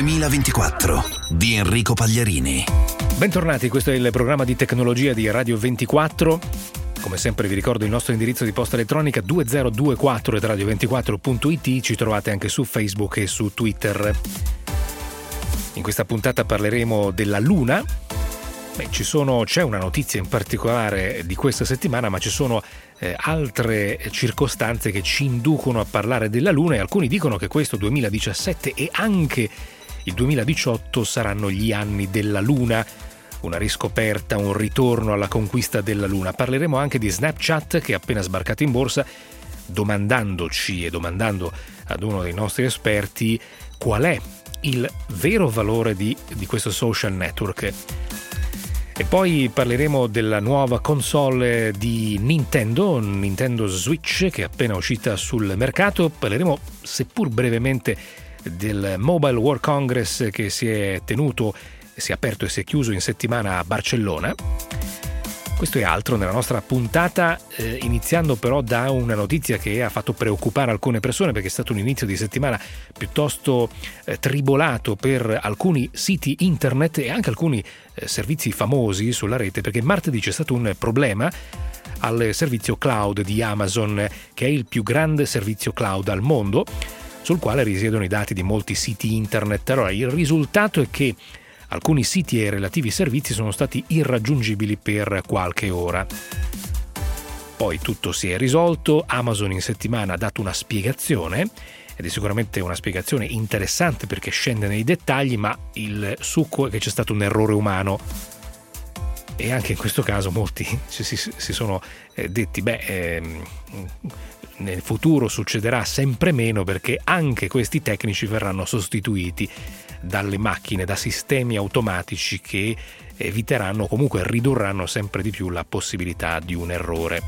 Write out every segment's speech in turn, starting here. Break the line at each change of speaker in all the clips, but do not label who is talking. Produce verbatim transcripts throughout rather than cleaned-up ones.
duemilaventiquattro di Enrico Pagliarini.
Bentornati, questo è il programma di tecnologia di Radio ventiquattro. Come sempre vi ricordo il nostro indirizzo di posta elettronica duemilaventiquattro at radio ventiquattro punto it. Ci trovate anche su Facebook e su Twitter. In questa puntata parleremo della Luna. Beh, ci sono, c'è una notizia in particolare di questa settimana, ma ci sono eh, altre circostanze che ci inducono a parlare della Luna, e alcuni dicono che questo duemiladiciassette e anche il duemiladiciotto saranno gli anni della Luna. Una riscoperta, un ritorno alla conquista della Luna. Parleremo anche di Snapchat, che è appena sbarcato in borsa, domandandoci e domandando ad uno dei nostri esperti qual è il vero valore di, di questo social network. E poi parleremo della nuova console di Nintendo, Nintendo Switch, che è appena uscita sul mercato. Parleremo, seppur brevemente, del Mobile World Congress che si è tenuto, si è aperto e si è chiuso in settimana a Barcellona. Questo e altro nella nostra puntata, eh, iniziando però da una notizia che ha fatto preoccupare alcune persone, perché è stato un inizio di settimana piuttosto eh, tribolato per alcuni siti internet e anche alcuni eh, servizi famosi sulla rete, perché martedì c'è stato un problema al servizio cloud di Amazon, che è il più grande servizio cloud al mondo, sul quale risiedono i dati di molti siti internet. Allora, il risultato è che alcuni siti e relativi servizi sono stati irraggiungibili per qualche ora. Poi tutto si è risolto, Amazon in settimana ha dato una spiegazione, ed è sicuramente una spiegazione interessante perché scende nei dettagli, ma il succo è che c'è stato un errore umano. E anche in questo caso molti si, si, si sono detti, beh, ehm, nel futuro succederà sempre meno, perché anche questi tecnici verranno sostituiti dalle macchine, da sistemi automatici che eviteranno, comunque ridurranno sempre di più la possibilità di un errore.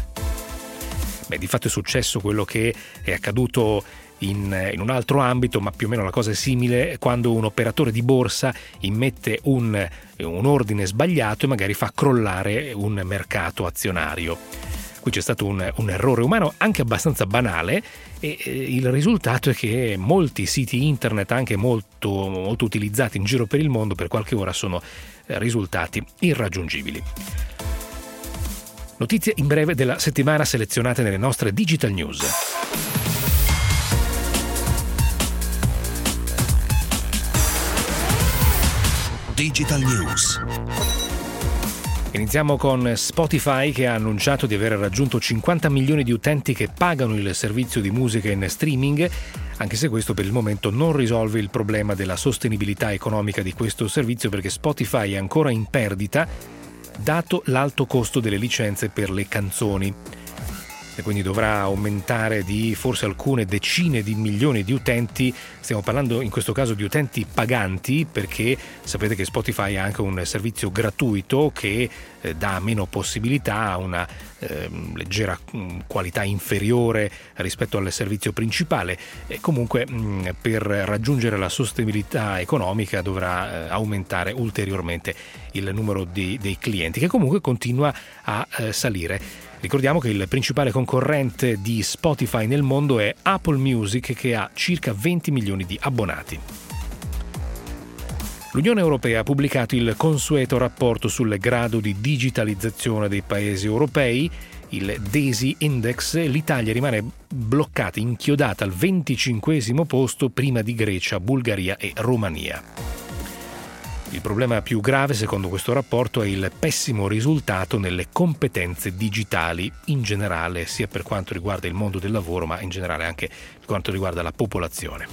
Beh, di fatto è successo quello che è accaduto in, in un altro ambito, ma più o meno la cosa è simile, quando un operatore di borsa immette un, un ordine sbagliato e magari fa crollare un mercato azionario. Qui c'è stato un, un errore umano anche abbastanza banale, e eh, il risultato è che molti siti internet, anche molto, molto utilizzati in giro per il mondo, per qualche ora sono eh, risultati irraggiungibili. Notizie in breve della settimana selezionate nelle nostre Digital News.
Digital News.
Iniziamo con Spotify, che ha annunciato di aver raggiunto cinquanta milioni di utenti che pagano il servizio di musica in streaming, anche se questo per il momento non risolve il problema della sostenibilità economica di questo servizio, perché Spotify è ancora in perdita dato l'alto costo delle licenze per le canzoni, e quindi dovrà aumentare di forse alcune decine di milioni di utenti. Stiamo parlando in questo caso di utenti paganti, perché sapete che Spotify ha anche un servizio gratuito che eh, dà meno possibilità, a una eh, leggera mh, qualità inferiore rispetto al servizio principale, e comunque mh, per raggiungere la sostenibilità economica dovrà eh, aumentare ulteriormente il numero di, dei clienti, che comunque continua a eh, salire. Ricordiamo che il principale concorrente di Spotify nel mondo è Apple Music, che ha circa venti milioni di abbonati. L'Unione Europea ha pubblicato il consueto rapporto sul grado di digitalizzazione dei paesi europei, il DESI Index. L'Italia rimane bloccata, inchiodata al venticinquesimo posto, prima di Grecia, Bulgaria e Romania. Il problema più grave, secondo questo rapporto, è il pessimo risultato nelle competenze digitali in generale, sia per quanto riguarda il mondo del lavoro, ma in generale anche per quanto riguarda la popolazione.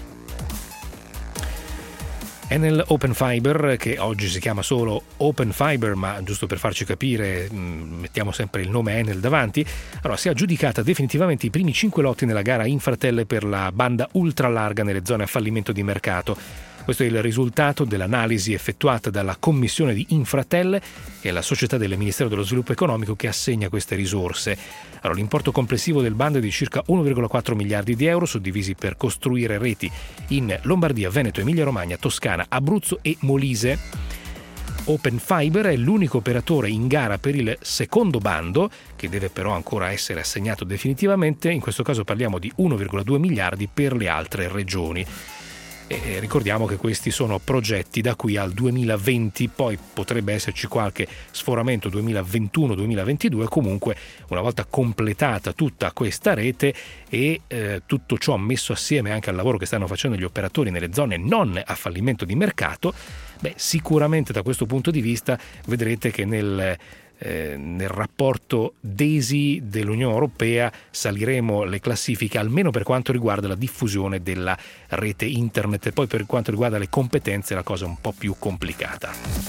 Enel Open Fiber, che oggi si chiama solo Open Fiber, ma giusto per farci capire mettiamo sempre il nome Enel davanti, allora si è aggiudicata definitivamente i primi cinque lotti nella gara Infratel per la banda ultralarga nelle zone a fallimento di mercato. Questo è il risultato dell'analisi effettuata dalla commissione di Infratel, che è la società del Ministero dello Sviluppo Economico che assegna queste risorse. Allora, l'importo complessivo del bando è di circa uno virgola quattro miliardi di euro, suddivisi per costruire reti in Lombardia, Veneto, Emilia-Romagna, Toscana, Abruzzo e Molise. Open Fiber è l'unico operatore in gara per il secondo bando, che deve però ancora essere assegnato definitivamente. In questo caso parliamo di uno virgola due miliardi per le altre regioni. E ricordiamo che questi sono progetti da qui al duemilaventi, poi potrebbe esserci qualche sforamento duemilaventuno duemilaventidue, comunque una volta completata tutta questa rete e eh, tutto ciò messo assieme anche al lavoro che stanno facendo gli operatori nelle zone non a fallimento di mercato, beh, sicuramente da questo punto di vista vedrete che nel Eh, nel rapporto DESI dell'Unione Europea saliremo le classifiche, almeno per quanto riguarda la diffusione della rete internet. E poi per quanto riguarda le competenze la cosa è un po' più complicata.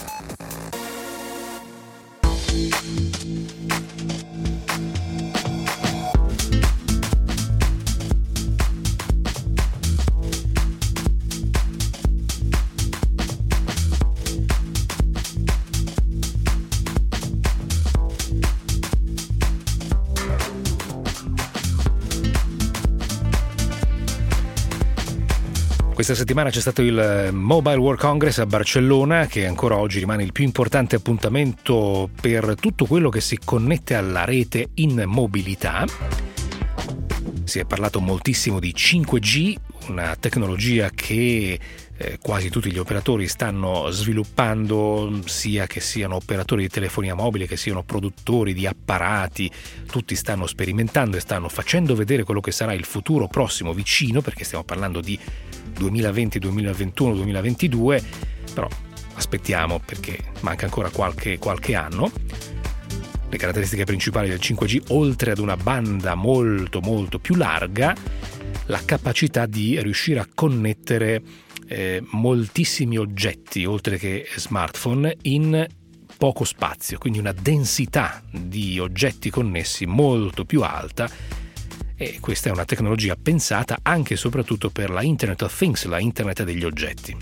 Questa settimana c'è stato il Mobile World Congress a Barcellona, che ancora oggi rimane il più importante appuntamento per tutto quello che si connette alla rete in mobilità. Si è parlato moltissimo di cinque G, una tecnologia che eh, quasi tutti gli operatori stanno sviluppando, sia che siano operatori di telefonia mobile, che siano produttori di apparati, tutti stanno sperimentando e stanno facendo vedere quello che sarà il futuro prossimo vicino, perché stiamo parlando di duemilaventi, duemilaventuno, duemilaventidue, però aspettiamo perché manca ancora qualche, qualche anno. Le caratteristiche principali del cinque G, oltre ad una banda molto molto più larga, la capacità di riuscire a connettere eh, moltissimi oggetti, oltre che smartphone, in poco spazio, quindi una densità di oggetti connessi molto più alta. E questa è una tecnologia pensata anche e soprattutto per la Internet of Things, la Internet degli oggetti.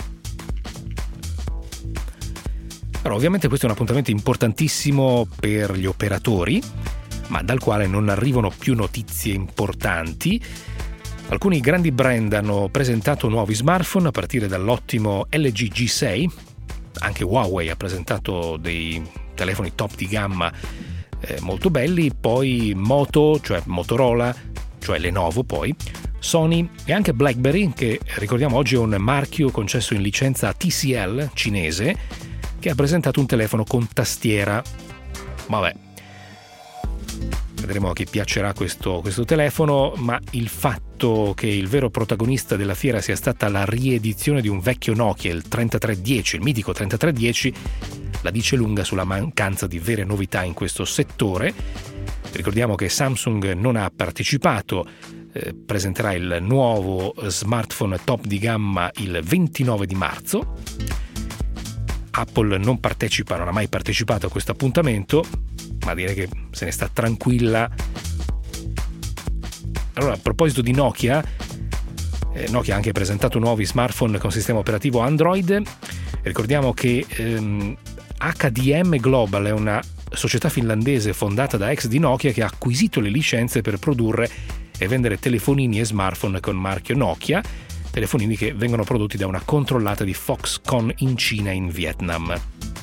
Allora, ovviamente questo è un appuntamento importantissimo per gli operatori, ma dal quale non arrivano più notizie importanti. Alcuni grandi brand hanno presentato nuovi smartphone, a partire dall'ottimo L G G sei, anche Huawei ha presentato dei telefoni top di gamma eh, molto belli, poi Moto, cioè Motorola, cioè Lenovo, poi Sony e anche BlackBerry, che ricordiamo oggi è un marchio concesso in licenza a T C L cinese, che ha presentato un telefono con tastiera. Vabbè, vedremo a chi piacerà questo, questo telefono, ma il fatto che il vero protagonista della fiera sia stata la riedizione di un vecchio Nokia, il trentatré dieci, il mitico trentatré dieci, la dice lunga sulla mancanza di vere novità in questo settore. Ricordiamo che Samsung non ha partecipato, eh, presenterà il nuovo smartphone top di gamma il ventinove di marzo. Apple non partecipa, non ha mai partecipato a questo appuntamento, ma direi che se ne sta tranquilla. Allora, a proposito di Nokia, eh, Nokia ha anche presentato nuovi smartphone con sistema operativo Android. Ricordiamo che ehm, H D M Global è una società finlandese fondata da ex di Nokia che ha acquisito le licenze per produrre e vendere telefonini e smartphone con marchio Nokia, telefonini che vengono prodotti da una controllata di Foxconn in Cina e in Vietnam.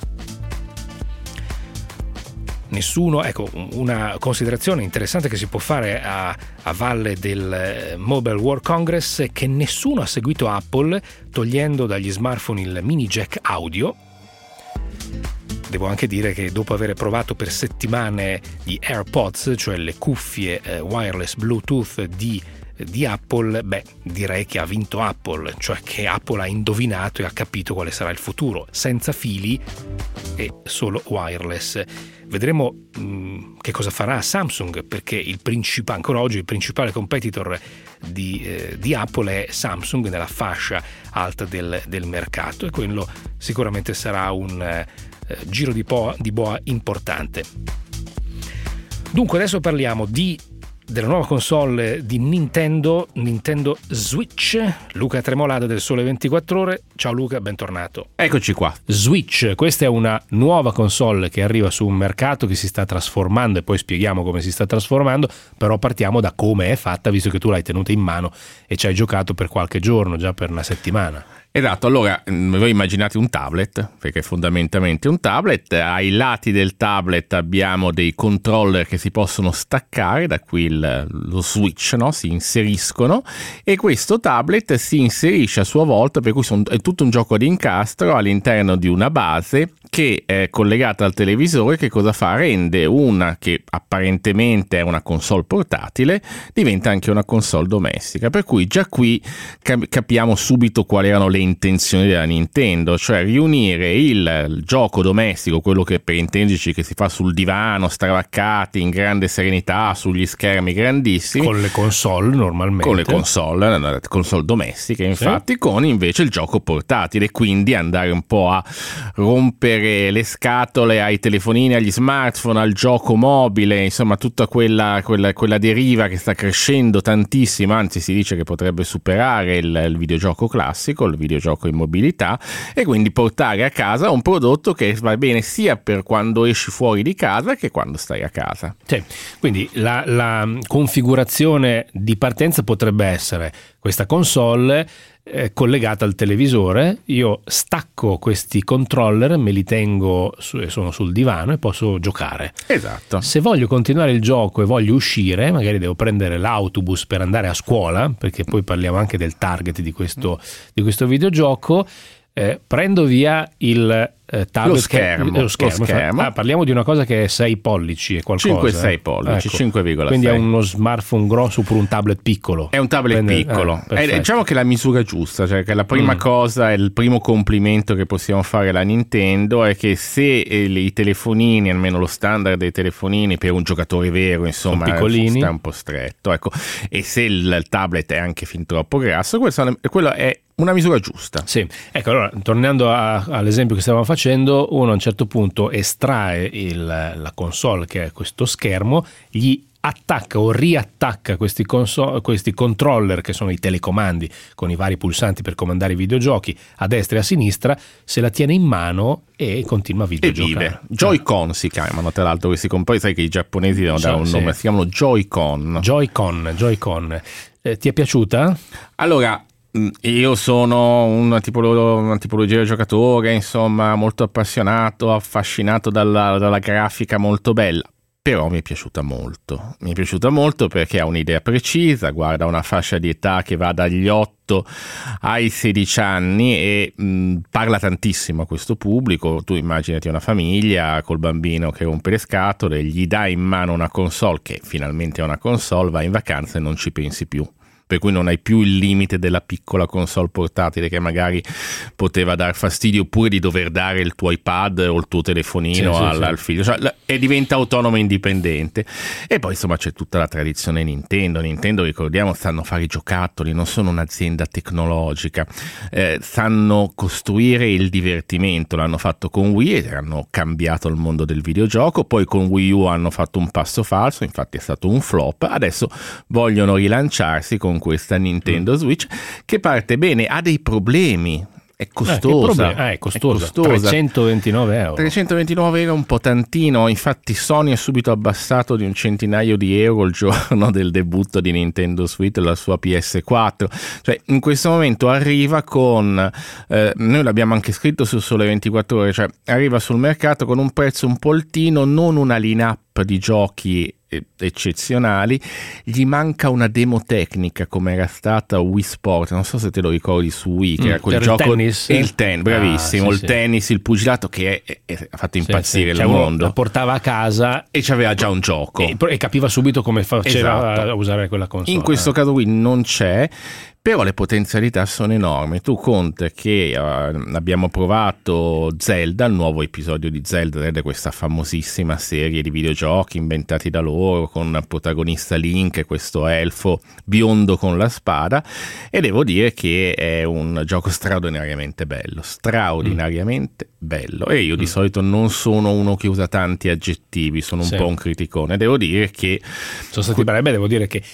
Nessuno, ecco, una considerazione interessante che si può fare a, a valle del Mobile World Congress è che nessuno ha seguito Apple togliendo dagli smartphone il mini jack audio. Devo anche dire che dopo aver provato per settimane gli AirPods, cioè le cuffie eh, wireless Bluetooth di, di Apple, beh, direi che ha vinto Apple, cioè che Apple ha indovinato e ha capito quale sarà il futuro, senza fili e solo wireless. Vedremo mh, che cosa farà Samsung, perché il principale, ancora oggi il principale competitor di, eh, di Apple è Samsung nella fascia alta del, del mercato, e quello sicuramente sarà un eh, giro di, po- di boa importante. Dunque adesso parliamo di della nuova console di Nintendo, Nintendo Switch. Luca Tremolada del Sole ventiquattro Ore. Ciao Luca, bentornato.
Eccoci qua.
Switch, questa è una nuova console che arriva su un mercato che si sta trasformando, e poi spieghiamo come si sta trasformando, però partiamo da come è fatta, visto che tu l'hai tenuta in mano e ci hai giocato per qualche giorno, già per una settimana.
Esatto, allora voi immaginate un tablet, perché è fondamentalmente un tablet, ai lati del tablet abbiamo dei controller che si possono staccare, da qui il, lo switch, no? Si inseriscono, e questo tablet si inserisce a sua volta, per cui son, è tutto un gioco di incastro all'interno di una base che è collegata al televisore. Che cosa fa? Rende una che apparentemente è una console portatile, diventa anche una console domestica, per cui già qui cap- capiamo subito quali erano le intenzioni della Nintendo, cioè riunire il, il gioco domestico, quello che per intenderci che si fa sul divano, stravaccati, in grande serenità, sugli schermi grandissimi,
con le console normalmente,
con le console, console domestiche infatti, sì. Con invece il gioco portatile, quindi andare un po' a rompere le scatole ai telefonini, agli smartphone, al gioco mobile, insomma tutta quella, quella, quella deriva che sta crescendo tantissimo, anzi si dice che potrebbe superare il, il videogioco classico, il videogioco in mobilità, e quindi portare a casa un prodotto che va bene sia per quando esci fuori di casa che quando stai a casa.
Sì, quindi la, la configurazione di partenza potrebbe essere questa console eh, collegata al televisore, io stacco questi controller, me li tengo su, sono sul divano e posso giocare.
Esatto.
Se voglio continuare il gioco e voglio uscire, magari devo prendere l'autobus per andare a scuola, perché poi parliamo anche del target di questo, di questo videogioco, eh, prendo via il Eh, tablet,
lo schermo,
che, lo schermo.
Lo schermo.
Ah, parliamo di una cosa che è sei pollici e qualcosa,
cinque sei pollici,
ecco.
cinque virgola sei.
Quindi è uno smartphone grosso per un tablet piccolo.
È un tablet
Prende,
piccolo,
eh,
è, diciamo che è la misura giusta, cioè che la prima mm. cosa, il primo complimento che possiamo fare alla Nintendo è che se eh, i telefonini, almeno lo standard dei telefonini per un giocatore vero, insomma,
sono piccolini,
sta un po' stretto, ecco, e se il, il tablet è anche fin troppo grasso, questo, quello è una misura giusta.
Sì, ecco, allora tornando a, all'esempio che stavamo facendo, uno a un certo punto estrae il, la console, che è questo schermo, gli attacca o riattacca questi, console, questi controller, che sono i telecomandi con i vari pulsanti per comandare i videogiochi a destra e a sinistra, se la tiene in mano e continua a videogiocare.
Joy-Con si chiamano, tra l'altro, questi poi sai che i giapponesi devono dare un sì. nome, si chiamano Joy-Con.
Joy-Con, Joy-Con. Eh, ti è piaciuta?
Allora, io sono una, tipolo- una tipologia di giocatore, insomma, molto appassionato, affascinato dalla, dalla grafica molto bella, però mi è piaciuta molto. Mi è piaciuta molto perché ha un'idea precisa, guarda una fascia di età che va dagli otto ai sedici anni e mh, parla tantissimo a questo pubblico. Tu immaginati una famiglia col bambino che rompe le scatole, gli dai in mano una console, che finalmente è una console, vai in vacanza e non ci pensi più. Per cui non hai più il limite della piccola console portatile che magari poteva dar fastidio, oppure di dover dare il tuo iPad o il tuo telefonino sì, al, sì, al figlio, cioè, e diventa autonomo e indipendente. E poi insomma c'è tutta la tradizione Nintendo. Nintendo, ricordiamo, sanno fare i giocattoli, non sono un'azienda tecnologica, eh, sanno costruire il divertimento. L'hanno fatto con Wii e hanno cambiato il mondo del videogioco, poi con Wii U hanno fatto un passo falso, infatti è stato un flop. Adesso vogliono rilanciarsi con questa Nintendo Switch che parte bene, ha dei problemi, è costosa,
eh, è costosa,
è costosa.
trecentoventinove euro.
trecentoventinove euro è un po' tantino, infatti Sony ha subito abbassato di un centinaio di euro il giorno del debutto di Nintendo Switch, la sua P S quattro, cioè in questo momento arriva con, eh, noi l'abbiamo anche scritto su Sole ventiquattro Ore, cioè arriva sul mercato con un prezzo un poltino, non una line-up di giochi eccezionali, gli manca una demo tecnica come era stata Wii Sport, non so se te lo ricordi su Wii, che mm, era quel gioco,
il tennis,
il ten, bravissimo, ah, sì, il
sì. tennis,
il pugilato, che è, è, ha fatto impazzire
sì, sì.
il
cioè,
mondo,
la portava a casa
e c'aveva già un gioco
e, e capiva subito come faceva esatto. a usare quella console.
In questo caso qui non c'è, però le potenzialità sono enormi. Tu conta che uh, abbiamo provato Zelda, il nuovo episodio di Zelda, Zelda, questa famosissima serie di videogiochi inventati da loro, con protagonista Link, questo elfo biondo con la spada, e devo dire che è un gioco straordinariamente bello, straordinariamente mm. bello. E io di mm. solito non sono uno che usa tanti aggettivi, sono un sì. po' un criticone. Devo dire che
sono stati bravi, devo dire che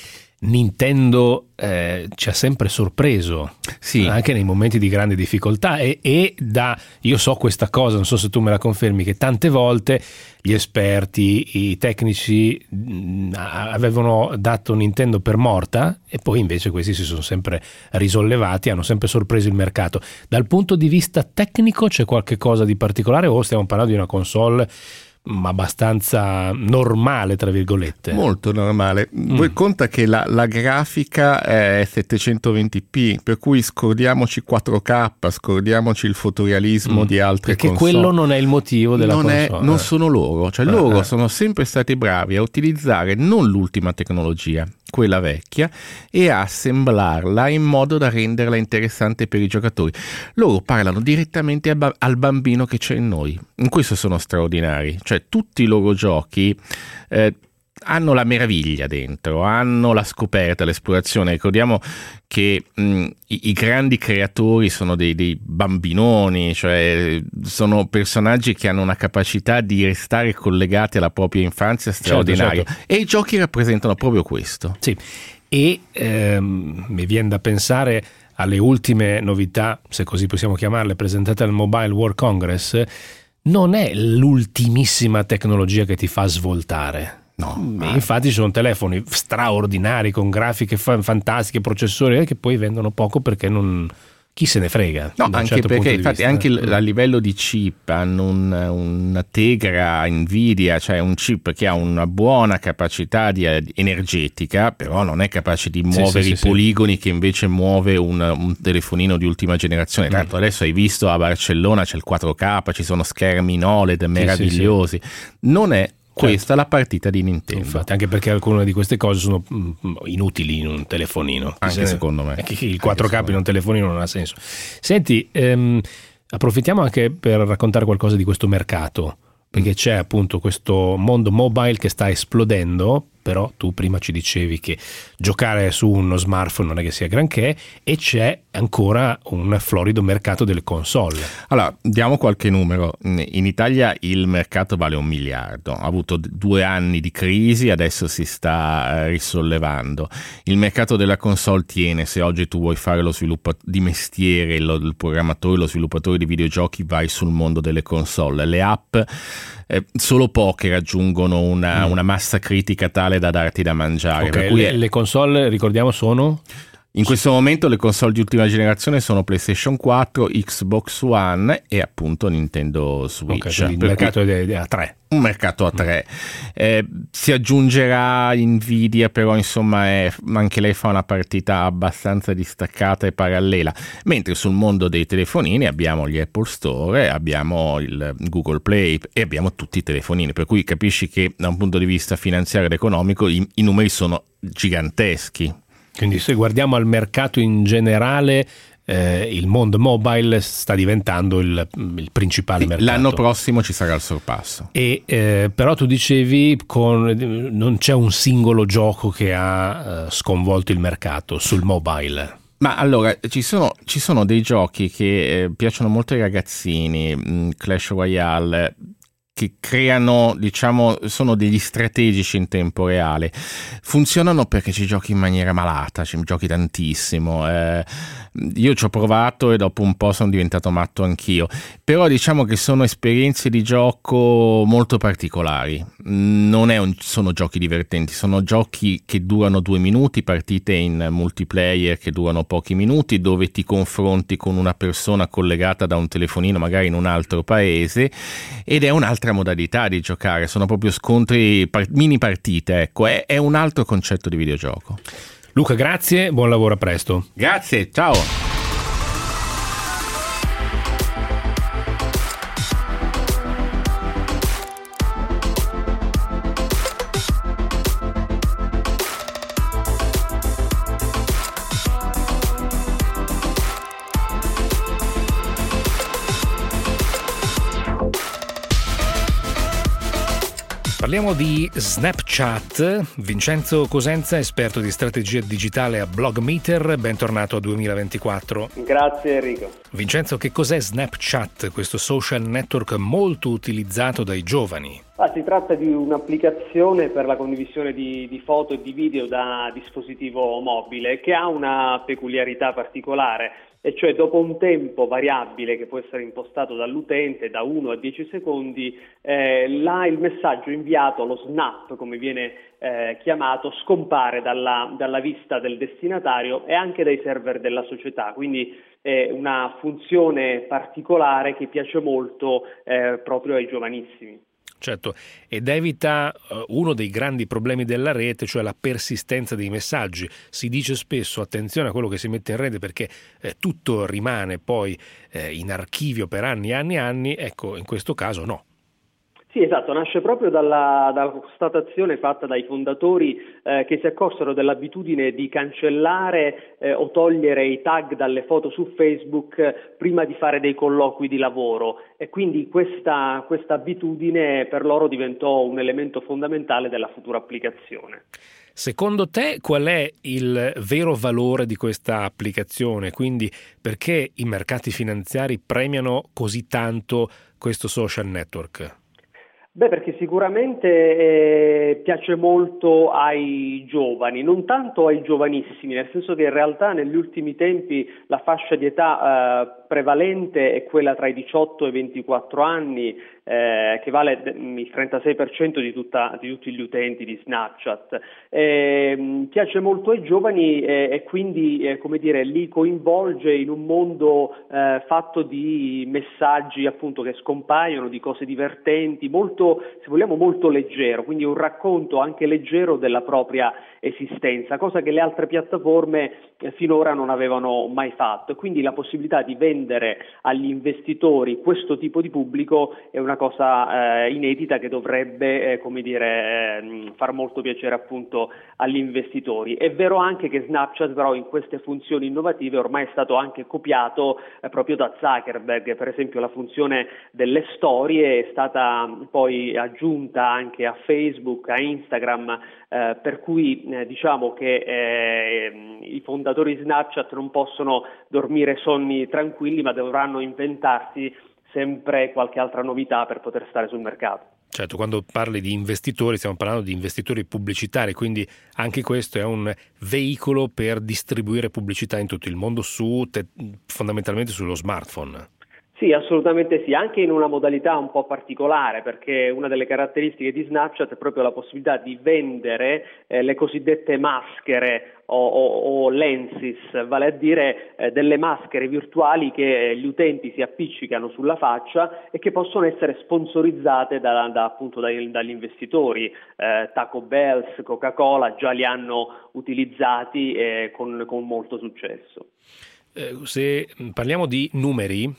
Nintendo eh, ci ha sempre sorpreso,
sì,
anche nei momenti di grande difficoltà e, e da io so questa cosa, non so se tu me la confermi, che tante volte gli esperti, i tecnici mh, avevano dato Nintendo per morta e poi invece questi si sono sempre risollevati, hanno sempre sorpreso il mercato. Dal punto di vista tecnico c'è qualche cosa di particolare o stiamo parlando di una console ma abbastanza normale, tra virgolette?
Molto normale. Mm. Voi conta che la, la grafica è settecentoventi p, per cui scordiamoci quattro K, scordiamoci il fotorealismo mm. di altre
perché
console.
Quello non è il motivo della
non
console.
È, non sono loro, cioè
eh,
loro
eh.
sono sempre stati bravi a utilizzare non l'ultima tecnologia, quella vecchia, e a assemblarla in modo da renderla interessante per i giocatori. Loro parlano direttamente a ba- al bambino che c'è in noi. In questo sono straordinari. Cioè tutti i loro giochi eh, hanno la meraviglia dentro, hanno la scoperta, l'esplorazione. Ricordiamo che mh, i, i grandi creatori sono dei, dei bambinoni, cioè sono personaggi che hanno una capacità di restare collegati alla propria infanzia straordinaria.
Certo, certo.
E i giochi rappresentano proprio questo.
Sì, e ehm, mi viene da pensare alle ultime novità, se così possiamo chiamarle, presentate al Mobile World Congress. Non è l'ultimissima tecnologia che ti fa svoltare.
No,
infatti ci sono telefoni straordinari con grafiche fa- fantastiche, processori che poi vendono poco perché non... chi se ne frega.
No,
da un
anche
certo
perché
punto di
infatti
vista.
anche il- a livello di chip hanno un, una Tegra Nvidia, cioè un chip che ha una buona capacità di, eh, energetica, però non è capace di
Sì,
muovere
sì,
i
sì,
polligoni che invece muove un, un telefonino di ultima generazione. Tra l'altro adesso hai visto a Barcellona c'è il quattro K, ci sono schermi in O L E D meravigliosi. Non è questa la partita di Nintendo.
Infatti, anche perché alcune di queste cose sono mm, inutili in un telefonino.
Anche
Se-
secondo me.
anche il quattro K
Anche
in un telefonino non ha senso. Senti, ehm, approfittiamo anche per raccontare qualcosa di questo mercato, perché c'è appunto questo mondo mobile che sta esplodendo, però tu prima ci dicevi che giocare su uno smartphone non è che sia granché e c'è ancora un florido mercato delle console.
Allora, diamo qualche numero. In Italia il mercato vale un miliardo, ha avuto due anni di crisi, adesso si sta risollevando. Il mercato della console tiene, se oggi tu vuoi fare lo sviluppo di mestiere, lo, il programmatore, lo sviluppatore di videogiochi, vai sul mondo delle console. Le app, eh, solo poche raggiungono una, mm. una massa critica tale da darti da mangiare.
Ok,
per cui
le,
è...
le console, ricordiamo, sono...
In questo momento le console di ultima generazione sono PlayStation quattro, Xbox One e appunto Nintendo Switch.
Okay, il mercato è a tre.
Un mercato a tre. Eh, si aggiungerà Nvidia, però insomma è, anche lei fa una partita abbastanza distaccata e parallela. Mentre sul mondo dei telefonini abbiamo gli Apple Store, abbiamo il Google Play e abbiamo tutti i telefonini. Per cui capisci che da un punto di vista finanziario ed economico i, i numeri sono giganteschi.
Quindi se guardiamo al mercato in generale, eh, il mondo mobile sta diventando il, il principale
Sì,
mercato.
l'anno prossimo ci sarà il sorpasso.
E, eh, però tu dicevi con, non c'è un singolo gioco che ha eh, sconvolto il mercato sul mobile.
Ma allora, ci sono, ci sono dei giochi che eh, piacciono molto ai ragazzini, mh, Clash Royale, che creano, diciamo, sono degli strategici in tempo reale. Funzionano perché ci giochi in maniera malata, ci giochi tantissimo. Eh, io ci ho provato e dopo un po' sono diventato matto anch'io. Però diciamo che sono esperienze di gioco molto particolari. Non è un, sono giochi divertenti, sono giochi che durano due minuti, partite in multiplayer che durano pochi minuti, dove ti confronti con una persona collegata da un telefonino magari in un altro paese, ed è un'altra modalità di giocare, sono proprio scontri, par- mini partite, ecco, è, è un altro concetto di videogioco.
Luca, grazie, buon lavoro, a presto.
Grazie, ciao.
Parliamo di Snapchat. Vincenzo Cosenza, esperto di strategia digitale a Blogmeter, bentornato a duemilaventiquattro.
Grazie Enrico.
Vincenzo, che cos'è Snapchat, questo social network molto utilizzato dai giovani?
Ah, si tratta di un'applicazione per la condivisione di, di foto e di video da dispositivo mobile che ha una peculiarità particolare, e cioè dopo un tempo variabile che può essere impostato dall'utente, da uno a dieci secondi, eh, là il messaggio inviato, lo snap come viene eh, chiamato, scompare dalla, dalla vista del destinatario e anche dai server della società, quindi è una funzione particolare che piace molto eh, proprio ai giovanissimi.
Certo, ed evita uh, uno dei grandi problemi della rete, cioè la persistenza dei messaggi. Si dice spesso attenzione a quello che si mette in rete perché eh, tutto rimane poi eh, in archivio per anni e anni e anni, ecco, in questo caso no.
Sì, esatto, nasce proprio dalla, dalla constatazione fatta dai fondatori eh, che si accorsero dell'abitudine di cancellare eh, o togliere i tag dalle foto su Facebook eh, prima di fare dei colloqui di lavoro, e quindi questa, questa abitudine per loro diventò un elemento fondamentale della futura applicazione.
Secondo te qual è il vero valore di questa applicazione? Quindi perché i mercati finanziari premiano così tanto questo social network?
Beh, perché sicuramente eh, piace molto ai giovani, non tanto ai giovanissimi, nel senso che in realtà negli ultimi tempi la fascia di età eh, prevalente è quella tra i diciotto e i ventiquattro anni, eh, che vale il trentasei per cento di, tutta, di tutti gli utenti di Snapchat. Eh, piace molto ai giovani eh, e quindi eh, come dire, li coinvolge in un mondo eh, fatto di messaggi appunto che scompaiono, di cose divertenti, molto, se vogliamo, molto leggero, quindi un racconto anche leggero della propria esistenza, cosa che le altre piattaforme eh, finora non avevano mai fatto, e quindi la possibilità di vendere agli investitori questo tipo di pubblico è una cosa eh, inedita che dovrebbe eh, come dire eh, far molto piacere appunto agli investitori. È vero anche che Snapchat però in queste funzioni innovative ormai è stato anche copiato eh, proprio da Zuckerberg. Per esempio la funzione delle storie è stata poi aggiunta anche a Facebook, a Instagram, eh, per cui eh, diciamo che eh, i fondatori di Snapchat non possono dormire sonni tranquilli, ma dovranno inventarsi sempre qualche altra novità per poter stare sul mercato.
Certo, quando parli di investitori stiamo parlando di investitori pubblicitari, quindi anche questo è un veicolo per distribuire pubblicità in tutto il mondo, su te, fondamentalmente sullo smartphone.
Sì, assolutamente sì, anche in una modalità un po' particolare, perché una delle caratteristiche di Snapchat è proprio la possibilità di vendere eh, le cosiddette maschere o, o, o lenses, vale a dire eh, delle maschere virtuali che eh, gli utenti si appiccicano sulla faccia e che possono essere sponsorizzate da, da, appunto dai, dagli investitori. Eh, Taco Bell, Coca-Cola già li hanno utilizzati eh, con, con molto successo.
Eh, se parliamo di numeri,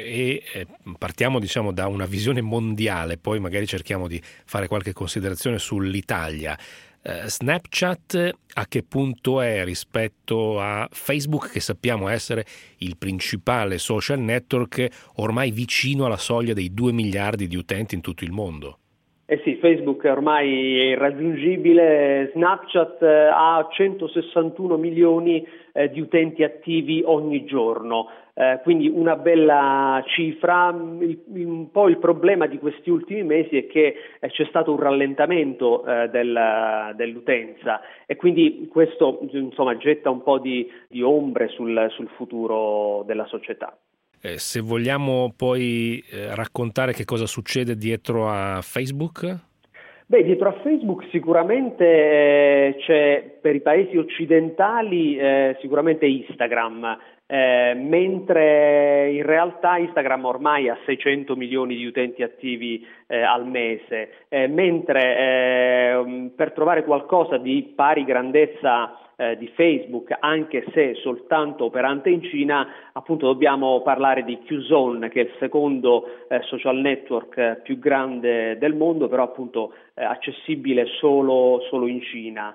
e partiamo diciamo da una visione mondiale, poi magari cerchiamo di fare qualche considerazione sull'Italia. Eh, Snapchat a che punto è rispetto a Facebook, che sappiamo essere il principale social network ormai vicino alla soglia dei due miliardi di utenti in tutto il mondo?
Eh sì, Facebook è ormai irraggiungibile. Snapchat eh, ha centosessantuno milioni eh, di utenti attivi ogni giorno. Eh, quindi una bella cifra. Il, un po' il problema di questi ultimi mesi è che eh, c'è stato un rallentamento eh, del, dell'utenza, e quindi questo insomma getta un po' di, di ombre sul, sul futuro della società.
Eh, se vogliamo poi eh, raccontare che cosa succede dietro a Facebook?
Beh, dietro a Facebook sicuramente eh, c'è, per i paesi occidentali, eh, sicuramente Instagram. Eh, mentre in realtà Instagram ormai ha seicento milioni di utenti attivi eh, al mese, eh, mentre eh, per trovare qualcosa di pari grandezza eh, di Facebook, anche se soltanto operante in Cina, appunto dobbiamo parlare di Qzone, che è il secondo eh, social network eh, più grande del mondo, però appunto eh, accessibile solo, solo in Cina.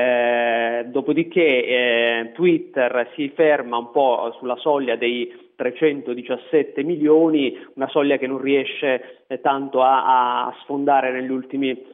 Eh, dopodiché eh, Twitter si ferma un po' sulla soglia dei trecentodiciassette milioni, una soglia che non riesce eh, tanto a, a sfondare negli ultimi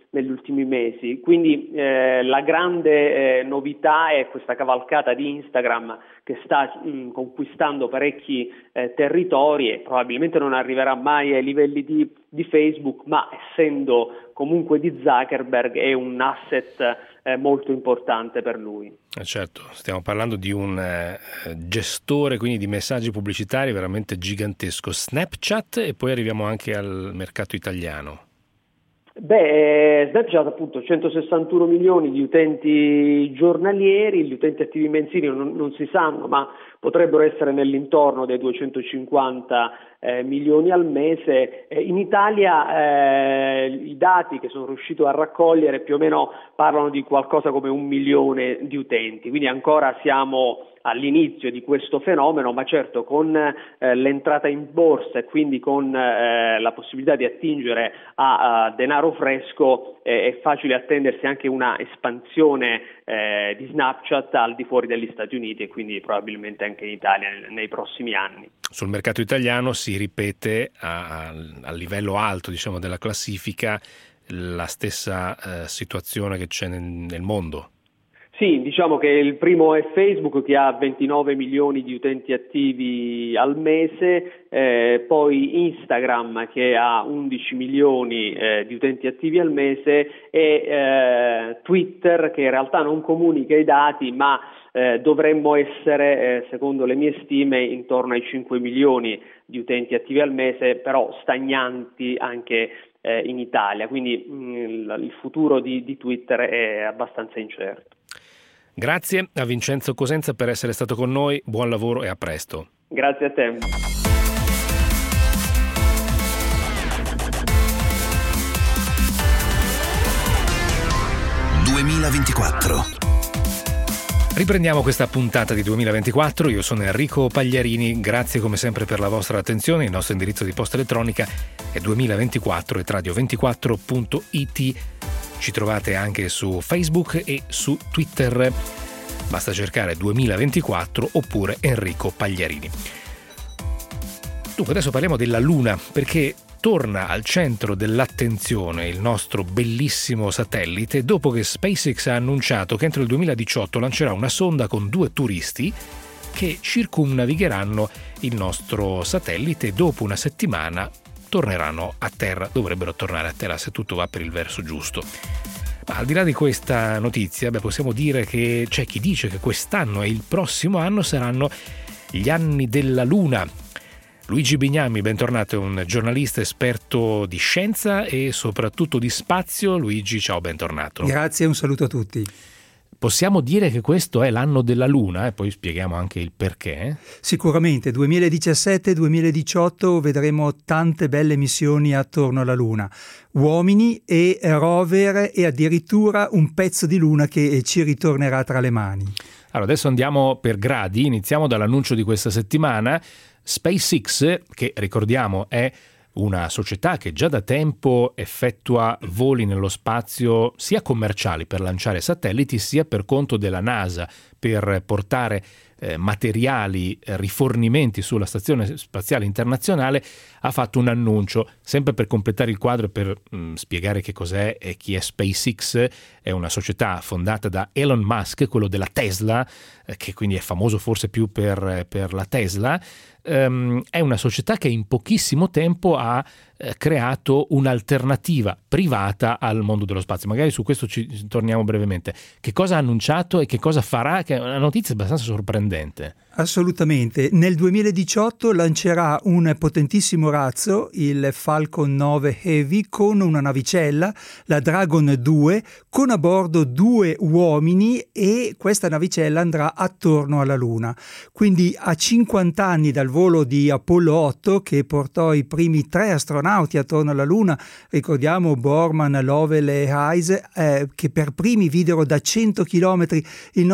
negli ultimi mesi. Quindi eh, la grande eh, novità è questa cavalcata di Instagram che sta mh, conquistando parecchi eh, territori e probabilmente non arriverà mai ai livelli di, di Facebook, ma essendo comunque di Zuckerberg è un asset eh, molto importante per lui.
Eh certo, stiamo parlando di un eh, gestore quindi di messaggi pubblicitari veramente gigantesco, Snapchat, e poi arriviamo anche al mercato italiano.
Beh, Snapchat appunto centosessantuno milioni di utenti giornalieri, gli utenti attivi mensili non, non si sanno, ma potrebbero essere nell'intorno dei duecentocinquanta eh, milioni al mese. Eh, in Italia eh, i dati che sono riuscito a raccogliere più o meno parlano di qualcosa come un milione di utenti, quindi ancora siamo all'inizio di questo fenomeno, ma certo con eh, l'entrata in borsa e quindi con eh, la possibilità di attingere a, a denaro fresco eh, è facile attendersi anche una espansione eh, di Snapchat al di fuori degli Stati Uniti e quindi probabilmente anche in Italia nei, nei prossimi anni.
Sul mercato italiano si ripete a, a, a livello alto, diciamo, della classifica la stessa eh, situazione che c'è nel, nel mondo.
Sì, diciamo che il primo è Facebook che ha ventinove milioni di utenti attivi al mese, eh, poi Instagram che ha undici milioni eh, di utenti attivi al mese e eh, Twitter che in realtà non comunica i dati ma eh, dovremmo essere, eh, secondo le mie stime, intorno ai cinque milioni di utenti attivi al mese, però stagnanti anche eh, in Italia, quindi mh, il futuro di, di Twitter è abbastanza incerto.
Grazie a Vincenzo Cosenza per essere stato con noi, buon lavoro e a presto.
Grazie a te.
duemilaventiquattro.
Riprendiamo questa puntata di duemilaventiquattro, io sono Enrico Pagliarini, grazie come sempre per la vostra attenzione, il nostro indirizzo di posta elettronica è duemilaventiquattro at radio ventiquattro punto it. Ci trovate anche su Facebook e su Twitter. Basta cercare duemilaventiquattro oppure Enrico Pagliarini. Dunque adesso parliamo della Luna, perché torna al centro dell'attenzione il nostro bellissimo satellite dopo che SpaceX ha annunciato che entro il duemiladiciotto lancerà una sonda con due turisti che circumnavigheranno il nostro satellite e dopo una settimana torneranno a terra, dovrebbero tornare a terra se tutto va per il verso giusto. Ma al di là di questa notizia, beh, possiamo dire che c'è chi dice che quest'anno e il prossimo anno saranno gli anni della Luna. Luigi Bignami, bentornato, è un giornalista esperto di scienza e soprattutto di spazio. Luigi, ciao, bentornato.
Grazie e un saluto a tutti.
Possiamo dire che questo è l'anno della Luna e poi spieghiamo anche il perché.
Sicuramente, duemiladiciassette duemiladiciotto vedremo tante belle missioni attorno alla Luna, uomini e rover e addirittura un pezzo di Luna che ci ritornerà tra le mani.
Allora, adesso andiamo per gradi, iniziamo dall'annuncio di questa settimana. SpaceX, che ricordiamo è una società che già da tempo effettua voli nello spazio sia commerciali per lanciare satelliti sia per conto della NASA per portare eh, materiali, eh, rifornimenti sulla Stazione Spaziale Internazionale, ha fatto un annuncio, sempre per completare il quadro e per mh, spiegare che cos'è e chi è SpaceX. È una società fondata da Elon Musk, quello della Tesla, eh, che quindi è famoso forse più per, per la Tesla. Um, è una società che in pochissimo tempo ha eh, creato un'alternativa privata al mondo dello spazio. Magari su questo ci torniamo brevemente. Che cosa ha annunciato e che cosa farà? Che è una notizia abbastanza sorprendente.
Assolutamente. Nel duemiladiciotto lancerà un potentissimo razzo, il Falcon nove Heavy, con una navicella, la Dragon due, con a bordo due uomini, e questa navicella andrà attorno alla Luna. Quindi a cinquanta anni dal volo di Apollo otto, che portò i primi tre astronauti attorno alla Luna, ricordiamo Borman, Lovell e Hayes, eh, che per primi videro da cento chilometri il nostro satellite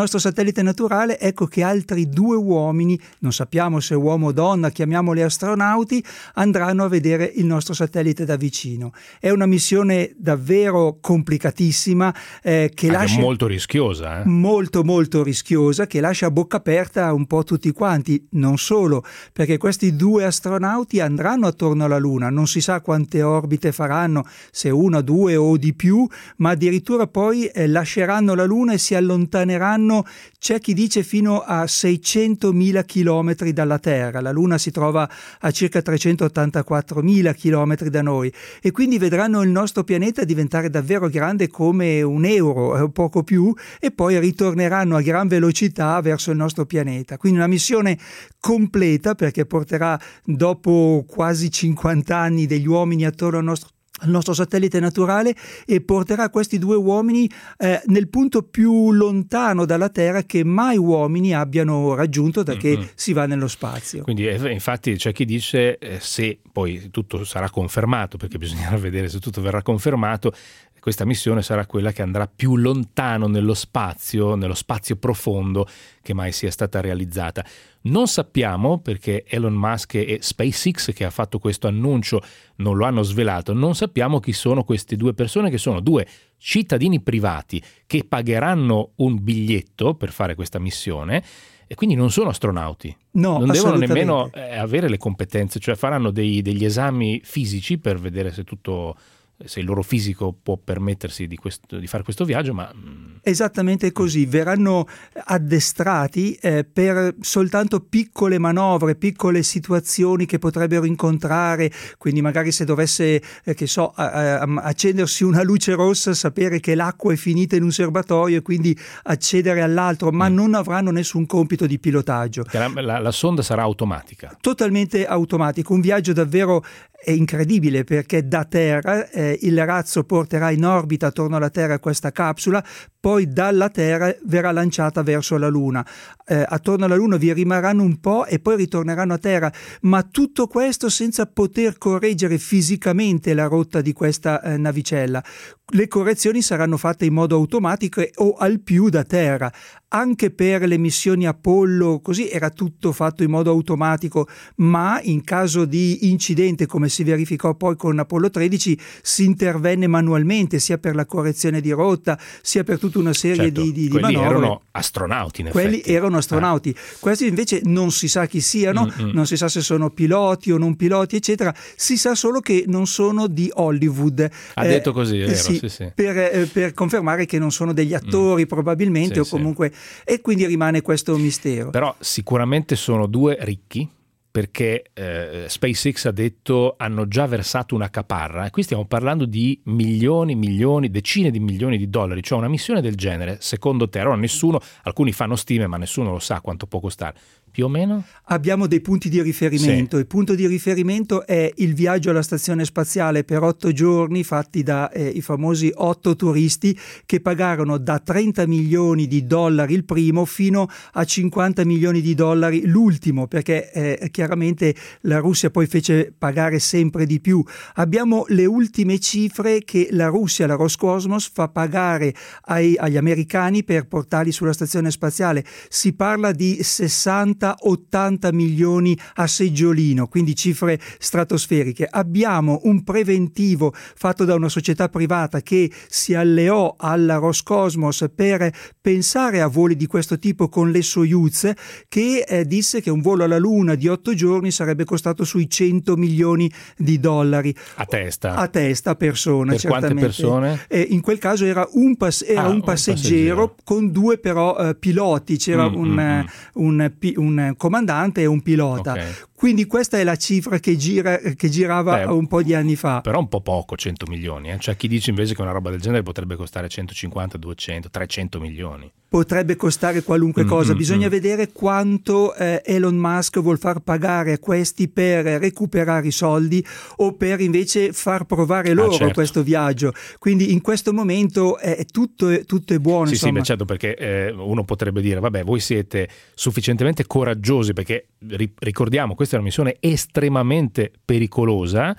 satellite naturale, ecco che altri due uomini, non sappiamo se uomo o donna, chiamiamoli astronauti, andranno a vedere il nostro satellite da vicino. È una missione davvero complicatissima, eh, che
Anche
lascia
molto rischiosa, eh?
molto molto rischiosa, che lascia a bocca aperta un po' tutti quanti. Non solo, perché questi due astronauti andranno attorno alla Luna, non si sa quante orbite faranno, se una, due o di più, ma addirittura poi eh, lasceranno la Luna e si allontaneranno, c'è chi dice fino a seicentomila chilometri dalla Terra. La Luna si trova a circa trecentottantaquattromila chilometri da noi, e quindi vedranno il nostro pianeta diventare davvero grande come un euro, poco più, e poi ritorneranno a gran velocità verso il nostro pianeta. Quindi una missione completa, perché porterà, dopo quasi cinquanta anni degli uomini attorno al nostro al nostro satellite naturale, e porterà questi due uomini eh, nel punto più lontano dalla Terra che mai uomini abbiano raggiunto da che mm-hmm. si va nello spazio.
Quindi eh, infatti c'è chi dice eh, se poi tutto sarà confermato, perché bisognerà vedere se tutto verrà confermato, questa missione sarà quella che andrà più lontano nello spazio, nello spazio profondo che mai sia stata realizzata. Non sappiamo, perché Elon Musk e SpaceX, che ha fatto questo annuncio, non lo hanno svelato, non sappiamo chi sono queste due persone, che sono due cittadini privati che pagheranno un biglietto per fare questa missione, e quindi non sono astronauti.
No,
non devono nemmeno eh, avere le competenze, cioè faranno dei, degli esami fisici per vedere se tutto... se il loro fisico può permettersi di, questo, di fare questo viaggio, ma...
Esattamente così, verranno addestrati eh, per soltanto piccole manovre, piccole situazioni che potrebbero incontrare, quindi magari se dovesse, eh, che so, a, a, accendersi una luce rossa, sapere che l'acqua è finita in un serbatoio e quindi accedere all'altro, ma mm. non avranno nessun compito di pilotaggio.
La, la, la sonda sarà automatica.
Totalmente automatico, un viaggio davvero è incredibile, perché da Terra eh, il razzo porterà in orbita attorno alla Terra questa capsula, poi dalla Terra verrà lanciata verso la Luna. Eh, attorno alla Luna vi rimarranno un po' e poi ritorneranno a Terra, ma tutto questo senza poter correggere fisicamente la rotta di questa eh, navicella. Le correzioni saranno fatte in modo automatico o al più da terra. Anche per le missioni Apollo così era tutto fatto in modo automatico, ma in caso di incidente, come si verificò poi con Apollo tredici, si intervenne manualmente, sia per la correzione di rotta, sia per tutta una serie
certo,
di, di, di
quelli
manovre.
Erano astronauti, in
quelli
effetti.
erano astronauti.
Ah.
Questi invece non si sa chi siano, Mm-mm. non si sa se sono piloti o non piloti, eccetera. Si sa solo che non sono di Hollywood.
Ha
eh,
detto così, è vero,
sì,
sì, sì.
Per, eh, per confermare che non sono degli attori mm. probabilmente,
sì,
o comunque sì. E quindi rimane questo mistero.
Però sicuramente sono due ricchi, perché eh, SpaceX ha detto hanno già versato una caparra, e qui stiamo parlando di milioni, milioni, decine di milioni di dollari, cioè una missione del genere, secondo te, allora nessuno, alcuni fanno stime ma nessuno lo sa quanto può costare, più o meno?
Abbiamo dei punti di riferimento,
sì.
Il punto di riferimento è il viaggio alla stazione spaziale per otto giorni fatti da eh, i famosi otto turisti, che pagarono da trenta milioni di dollari il primo fino a cinquanta milioni di dollari l'ultimo, perché eh, chiaramente la Russia poi fece pagare sempre di più. Abbiamo le ultime cifre che la Russia, la Roscosmos, fa pagare ai, agli americani per portarli sulla stazione spaziale. Si parla di sessanta ottanta milioni a seggiolino, quindi cifre stratosferiche. Abbiamo un preventivo fatto da una società privata che si alleò alla Roscosmos per pensare a voli di questo tipo con le Soyuz, che eh, disse che un volo alla Luna di otto giorni sarebbe costato sui cento milioni di dollari
a testa
a testa a persona.
Per
certamente.
Quante persone?
Eh, in quel caso era un, pas- era
ah,
un, passeggero,
un passeggero
con due però eh, piloti, c'era
mm,
un,
mm,
un, un, un un comandante e un pilota.
Okay.
Quindi questa è la cifra che, gira, che girava Beh, un po' di anni fa.
Però un po' poco, cento milioni. Eh? C'è chi dice invece che una roba del genere potrebbe costare centocinquanta, duecento, trecento milioni.
Potrebbe costare qualunque cosa. Mm-hmm. Bisogna vedere quanto eh, Elon Musk vuol far pagare a questi per recuperare i soldi o per invece far provare loro
ah, certo.
questo viaggio. Quindi in questo momento è tutto, è, tutto è buono.
Sì,
insomma.
sì, beh, certo, perché eh, uno potrebbe dire, vabbè, voi siete sufficientemente coraggiosi, perché ri- ricordiamo, questa è una missione estremamente pericolosa,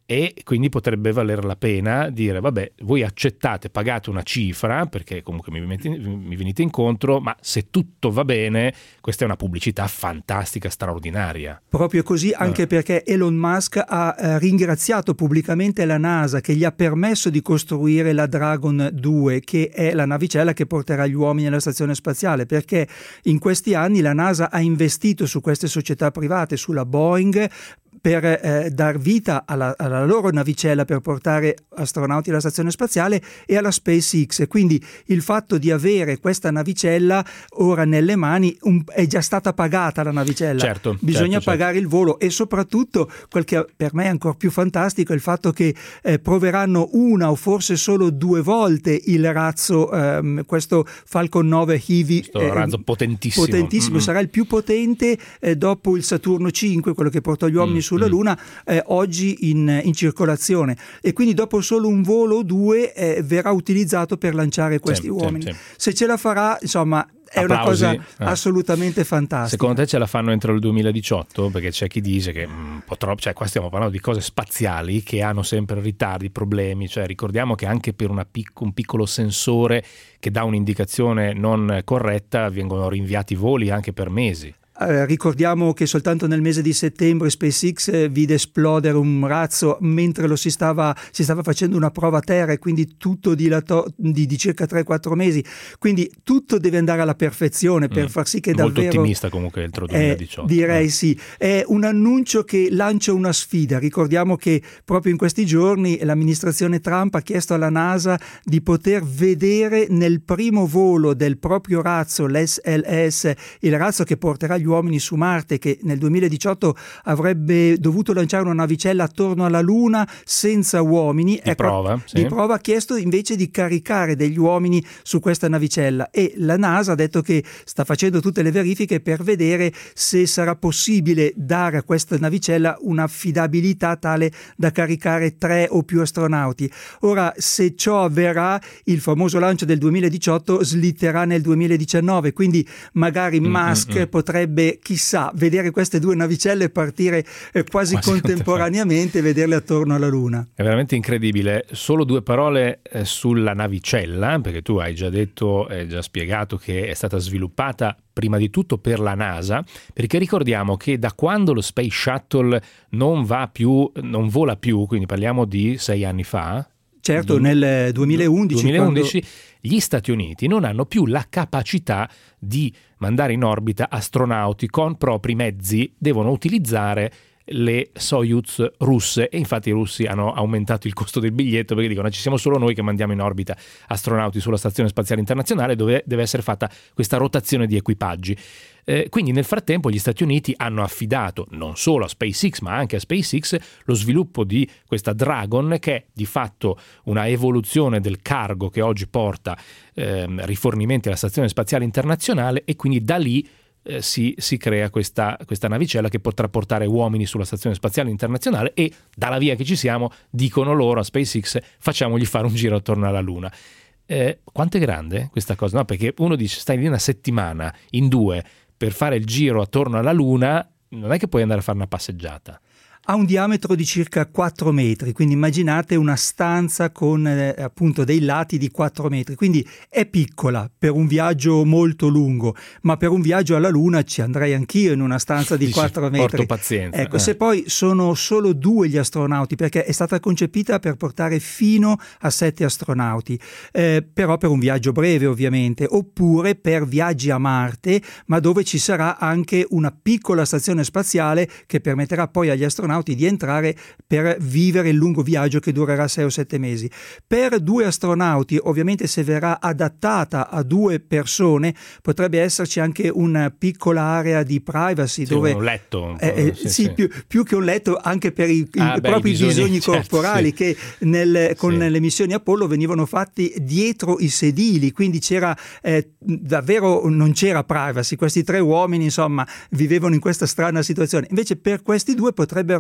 e quindi potrebbe valer la pena dire vabbè, voi accettate, pagate una cifra perché comunque mi, metti, mi venite incontro, ma se tutto va bene questa è una pubblicità fantastica, straordinaria.
Proprio così, anche eh. perché Elon Musk ha eh, ringraziato pubblicamente la NASA che gli ha permesso di costruire la Dragon due, che è la navicella che porterà gli uomini alla stazione spaziale, perché in questi anni la NASA ha investito su queste società private, sulla Boeing, per eh, dar vita alla, alla loro navicella per portare astronauti alla stazione spaziale, e alla SpaceX. Quindi il fatto di avere questa navicella ora nelle mani, un, è già stata pagata la navicella,
certo,
bisogna
certo,
pagare
certo.
il volo, e soprattutto quel che per me è ancora più fantastico è il fatto che eh, proveranno una o forse solo due volte il razzo, ehm, questo Falcon nove Heavy,
questo eh, razzo potentissimo,
potentissimo
mm-hmm.
sarà il più potente eh, dopo il Saturno cinque, quello che portò gli uomini mm. sulla Luna, eh, oggi in, in circolazione, e quindi dopo solo un volo o due eh, verrà utilizzato per lanciare questi
sì,
uomini.
Sì, sì.
Se ce la farà, insomma, è
Applausi.
Una cosa
eh.
assolutamente fantastica.
Secondo te ce la fanno entro il duemiladiciotto? Perché c'è chi dice che un po' troppo, cioè qua stiamo parlando di cose spaziali che hanno sempre ritardi, problemi, cioè ricordiamo che anche per una pic- un piccolo sensore che dà un'indicazione non corretta vengono rinviati voli anche per mesi.
Eh, ricordiamo che soltanto nel mese di settembre SpaceX eh, vide esplodere un razzo mentre lo si stava, si stava facendo una prova a terra, e quindi tutto dilato, di, di circa tre quattro mesi, quindi tutto deve andare alla perfezione per mm. far sì che
molto
davvero...
Molto ottimista comunque entro il duemiladiciotto.
Eh, direi
eh.
sì, è un annuncio che lancia una sfida. Ricordiamo che proprio in questi giorni l'amministrazione Trump ha chiesto alla NASA di poter vedere nel primo volo del proprio razzo, l'S L S, il razzo che porterà gli uomini su Marte, che nel duemiladiciotto avrebbe dovuto lanciare una navicella attorno alla Luna senza uomini.
Di ecco, prova, sì.
Di prova ha chiesto invece di caricare degli uomini su questa navicella, e la NASA ha detto che sta facendo tutte le verifiche per vedere se sarà possibile dare a questa navicella un'affidabilità tale da caricare tre o più astronauti. Ora, se ciò avverrà, il famoso lancio del duemiladiciotto slitterà nel duemiladiciannove, quindi magari mm, Musk mm, mm. potrebbe, chissà, vedere queste due navicelle partire eh, quasi, quasi contemporaneamente e vederle attorno alla Luna.
È veramente incredibile. Solo due parole eh, sulla navicella, perché tu hai già detto, hai già spiegato che è stata sviluppata prima di tutto per la NASA, perché ricordiamo che da quando lo Space Shuttle non va più, non vola più, quindi parliamo di sei anni fa.
Certo, nel duemilaundici,
duemilaundici
quando...
gli Stati Uniti non hanno più la capacità di mandare in orbita astronauti con propri mezzi, devono utilizzare le Soyuz russe, e infatti i russi hanno aumentato il costo del biglietto perché dicono ci siamo solo noi che mandiamo in orbita astronauti sulla Stazione Spaziale Internazionale, dove deve essere fatta questa rotazione di equipaggi. Eh, quindi nel frattempo gli Stati Uniti hanno affidato non solo a SpaceX ma anche a SpaceX lo sviluppo di questa Dragon, che è di fatto una evoluzione del cargo che oggi porta eh, rifornimenti alla Stazione Spaziale Internazionale, e quindi da lì eh, si, si crea questa, questa navicella che potrà portare uomini sulla Stazione Spaziale Internazionale, e dalla via che ci siamo dicono loro a SpaceX facciamogli fare un giro attorno alla Luna. Eh, quanto è grande questa cosa? No, perché uno dice stai lì una settimana in due per fare il giro attorno alla Luna, non è che puoi andare a fare una passeggiata.
Ha un diametro di circa quattro metri, quindi immaginate una stanza con eh, appunto dei lati di quattro metri, quindi è piccola per un viaggio molto lungo, ma per un viaggio alla Luna ci andrei anch'io in una stanza di
Dici,
quattro metri.
Porto pazienza.
Ecco,
eh.
se poi sono solo due gli astronauti, perché è stata concepita per portare fino a sette astronauti, eh, però per un viaggio breve ovviamente, oppure per viaggi a Marte, ma dove ci sarà anche una piccola stazione spaziale che permetterà poi agli astronauti di entrare per vivere il lungo viaggio che durerà sei o sette mesi. Per due astronauti, ovviamente se verrà adattata a due persone, potrebbe esserci anche una piccola area di privacy,
sì,
dove
un letto un
eh, sì, sì, sì. Più, più che un letto anche per i,
ah,
i
beh,
propri
i bisogni,
bisogni corporali,
certo, sì.
che nel, con
sì.
le missioni Apollo venivano fatti dietro i sedili, quindi c'era eh, davvero non c'era privacy. Questi tre uomini insomma vivevano in questa strana situazione, invece per questi due potrebbero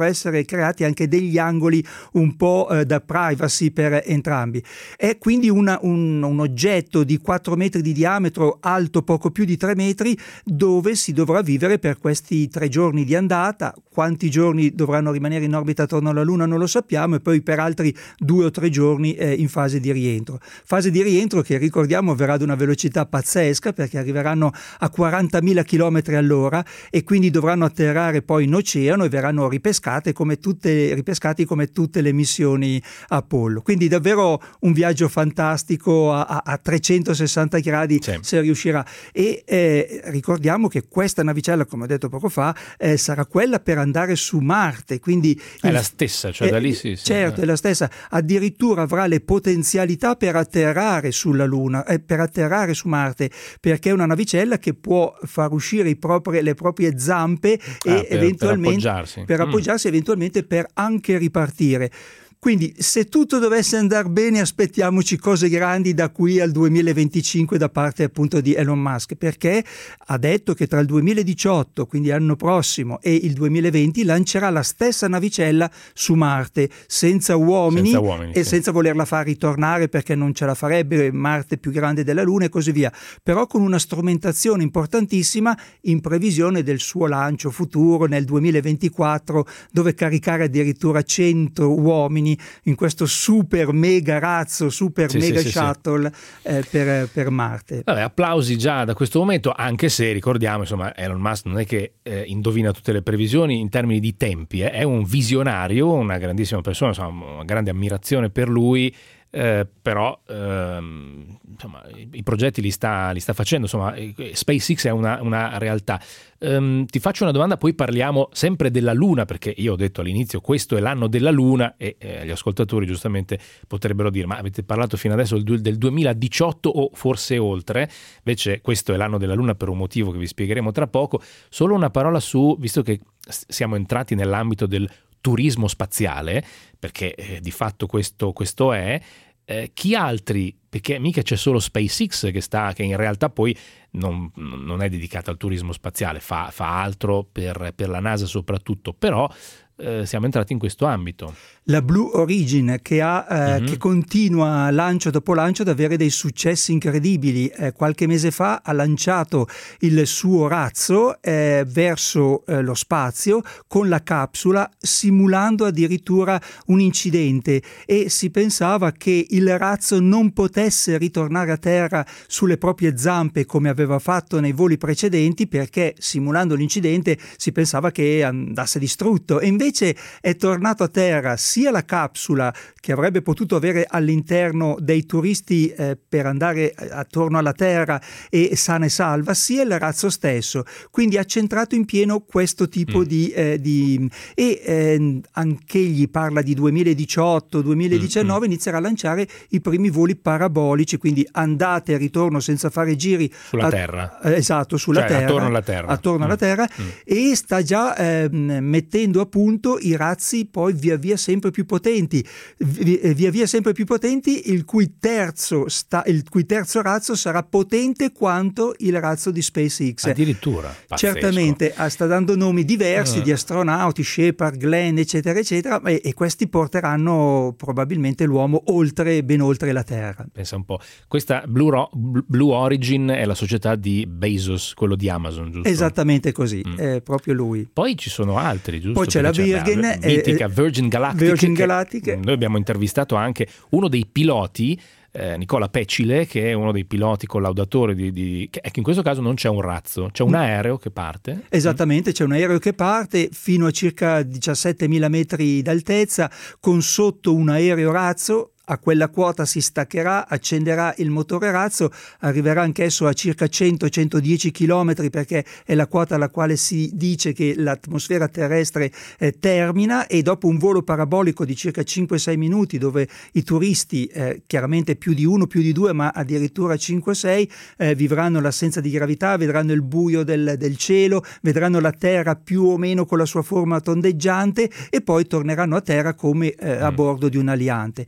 dovrebbero essere creati anche degli angoli un po' eh, da privacy per entrambi. È quindi una, un, un oggetto di quattro metri di diametro, alto poco più di tre metri, dove si dovrà vivere per questi tre giorni di andata. Quanti giorni dovranno rimanere in orbita attorno alla Luna non lo sappiamo, e poi per altri due o tre giorni eh, in fase di rientro. Fase di rientro che, ricordiamo, verrà ad una velocità pazzesca, perché arriveranno a quarantamila chilometri all'ora e quindi dovranno atterrare poi in oceano e verranno ripescate come tutte, ripescati come tutte le missioni Apollo. Quindi davvero un viaggio fantastico a, a, a trecentosessanta gradi, sì, se riuscirà. E eh, ricordiamo che questa navicella, come ho detto poco fa, eh, sarà quella per andare su Marte, quindi
è
il,
la stessa, cioè eh, da lì sì, sì
certo
eh.
è la stessa, addirittura avrà le potenzialità per atterrare sulla Luna, eh, per atterrare su Marte, perché è una navicella che può far uscire i propri, le proprie zampe
ah,
e
per,
eventualmente
per appoggiarsi,
per appoggiarsi mm. eventualmente per anche ripartire. Quindi se tutto dovesse andare bene, aspettiamoci cose grandi da qui al duemilaventicinque da parte appunto di Elon Musk, perché ha detto che tra il duemiladiciotto, quindi l'anno prossimo, e il duemilaventi lancerà la stessa navicella su Marte, senza uomini, senza uomini e sì. senza volerla far ritornare, perché non ce la farebbe, Marte è più grande della Luna e così via, però con una strumentazione importantissima in previsione del suo lancio futuro nel duemilaventiquattro, dove caricare addirittura cento uomini in questo super mega razzo, super sì, mega sì, shuttle sì. Eh, per, per Marte.
Vabbè, applausi già da questo momento, anche se ricordiamo, insomma, Elon Musk non è che eh, indovina tutte le previsioni in termini di tempi, eh. È un visionario, una grandissima persona, insomma, una grande ammirazione per lui. Eh, però ehm, insomma, i, i progetti li sta, li sta facendo, insomma, SpaceX è una, una realtà. Um, ti faccio una domanda, poi parliamo sempre della Luna, perché io ho detto all'inizio questo è l'anno della Luna e eh, gli ascoltatori giustamente potrebbero dire ma avete parlato fino adesso del, del duemiladiciotto o forse oltre, invece questo è l'anno della Luna per un motivo che vi spiegheremo tra poco. Solo una parola su, visto che siamo entrati nell'ambito del turismo spaziale, perché eh, di fatto questo, questo è, eh, chi altri, perché mica c'è solo SpaceX che sta, che in realtà poi non, non è dedicata al turismo spaziale, fa, fa altro per, per la NASA soprattutto, però eh, siamo entrati in questo ambito.
La Blue Origin che, ha, eh, mm-hmm. che continua lancio dopo lancio ad avere dei successi incredibili. Eh, qualche mese fa ha lanciato il suo razzo eh, verso eh, lo spazio con la capsula, simulando addirittura un incidente, e si pensava che il razzo non potesse ritornare a terra sulle proprie zampe come aveva fatto nei voli precedenti, perché simulando l'incidente si pensava che andasse distrutto, e invece è tornato a terra sia la capsula che avrebbe potuto avere all'interno dei turisti eh, per andare attorno alla Terra e sana e salva, sia il razzo stesso. Quindi ha centrato in pieno questo tipo mm. di, eh, di... e eh, anch'egli parla di duemiladiciotto duemiladiciannove, mm. inizierà a lanciare i primi voli parabolici, quindi andate e ritorno senza fare giri
sulla
a,
Terra.
Eh, esatto, sulla
cioè,
Terra.
Attorno alla Terra.
Attorno mm. alla Terra mm. e sta già eh, mettendo a punto i razzi poi via via sempre più potenti, via via sempre più potenti, il cui terzo sta, il cui terzo razzo sarà potente quanto il razzo di SpaceX.
Addirittura. Pazzesco.
Certamente sta dando nomi diversi uh. di astronauti, Shepard, Glenn, eccetera, eccetera, e, e questi porteranno probabilmente l'uomo oltre, ben oltre la Terra.
Pensa un po'. Questa Blue, Ro- Blue Origin è la società di Bezos, quello di Amazon, giusto?
Esattamente così, mm. è proprio lui.
Poi ci sono altri, giusto?
Poi c'è
Perché
la Virgin,
la mitica Virgin Galactic.
Virgin Galactic.
Noi abbiamo intervistato anche uno dei piloti, eh, Nicola Pecile, che è uno dei piloti collaudatori di, di che, che in questo caso non c'è un razzo, c'è un aereo che parte.
Esattamente, c'è un aereo che parte fino a circa diciassettemila metri d'altezza, con sotto un aereo razzo. A quella quota si staccherà, accenderà il motore razzo, arriverà anch'esso a circa cento centodieci chilometri, perché è la quota alla quale si dice che l'atmosfera terrestre eh, termina, e dopo un volo parabolico di circa cinque sei minuti, dove i turisti, eh, chiaramente più di uno, più di due, ma addirittura cinque sei, eh, vivranno l'assenza di gravità, vedranno il buio del, del cielo, vedranno la Terra più o meno con la sua forma tondeggiante, e poi torneranno a terra come eh, a bordo di un aliante. E poi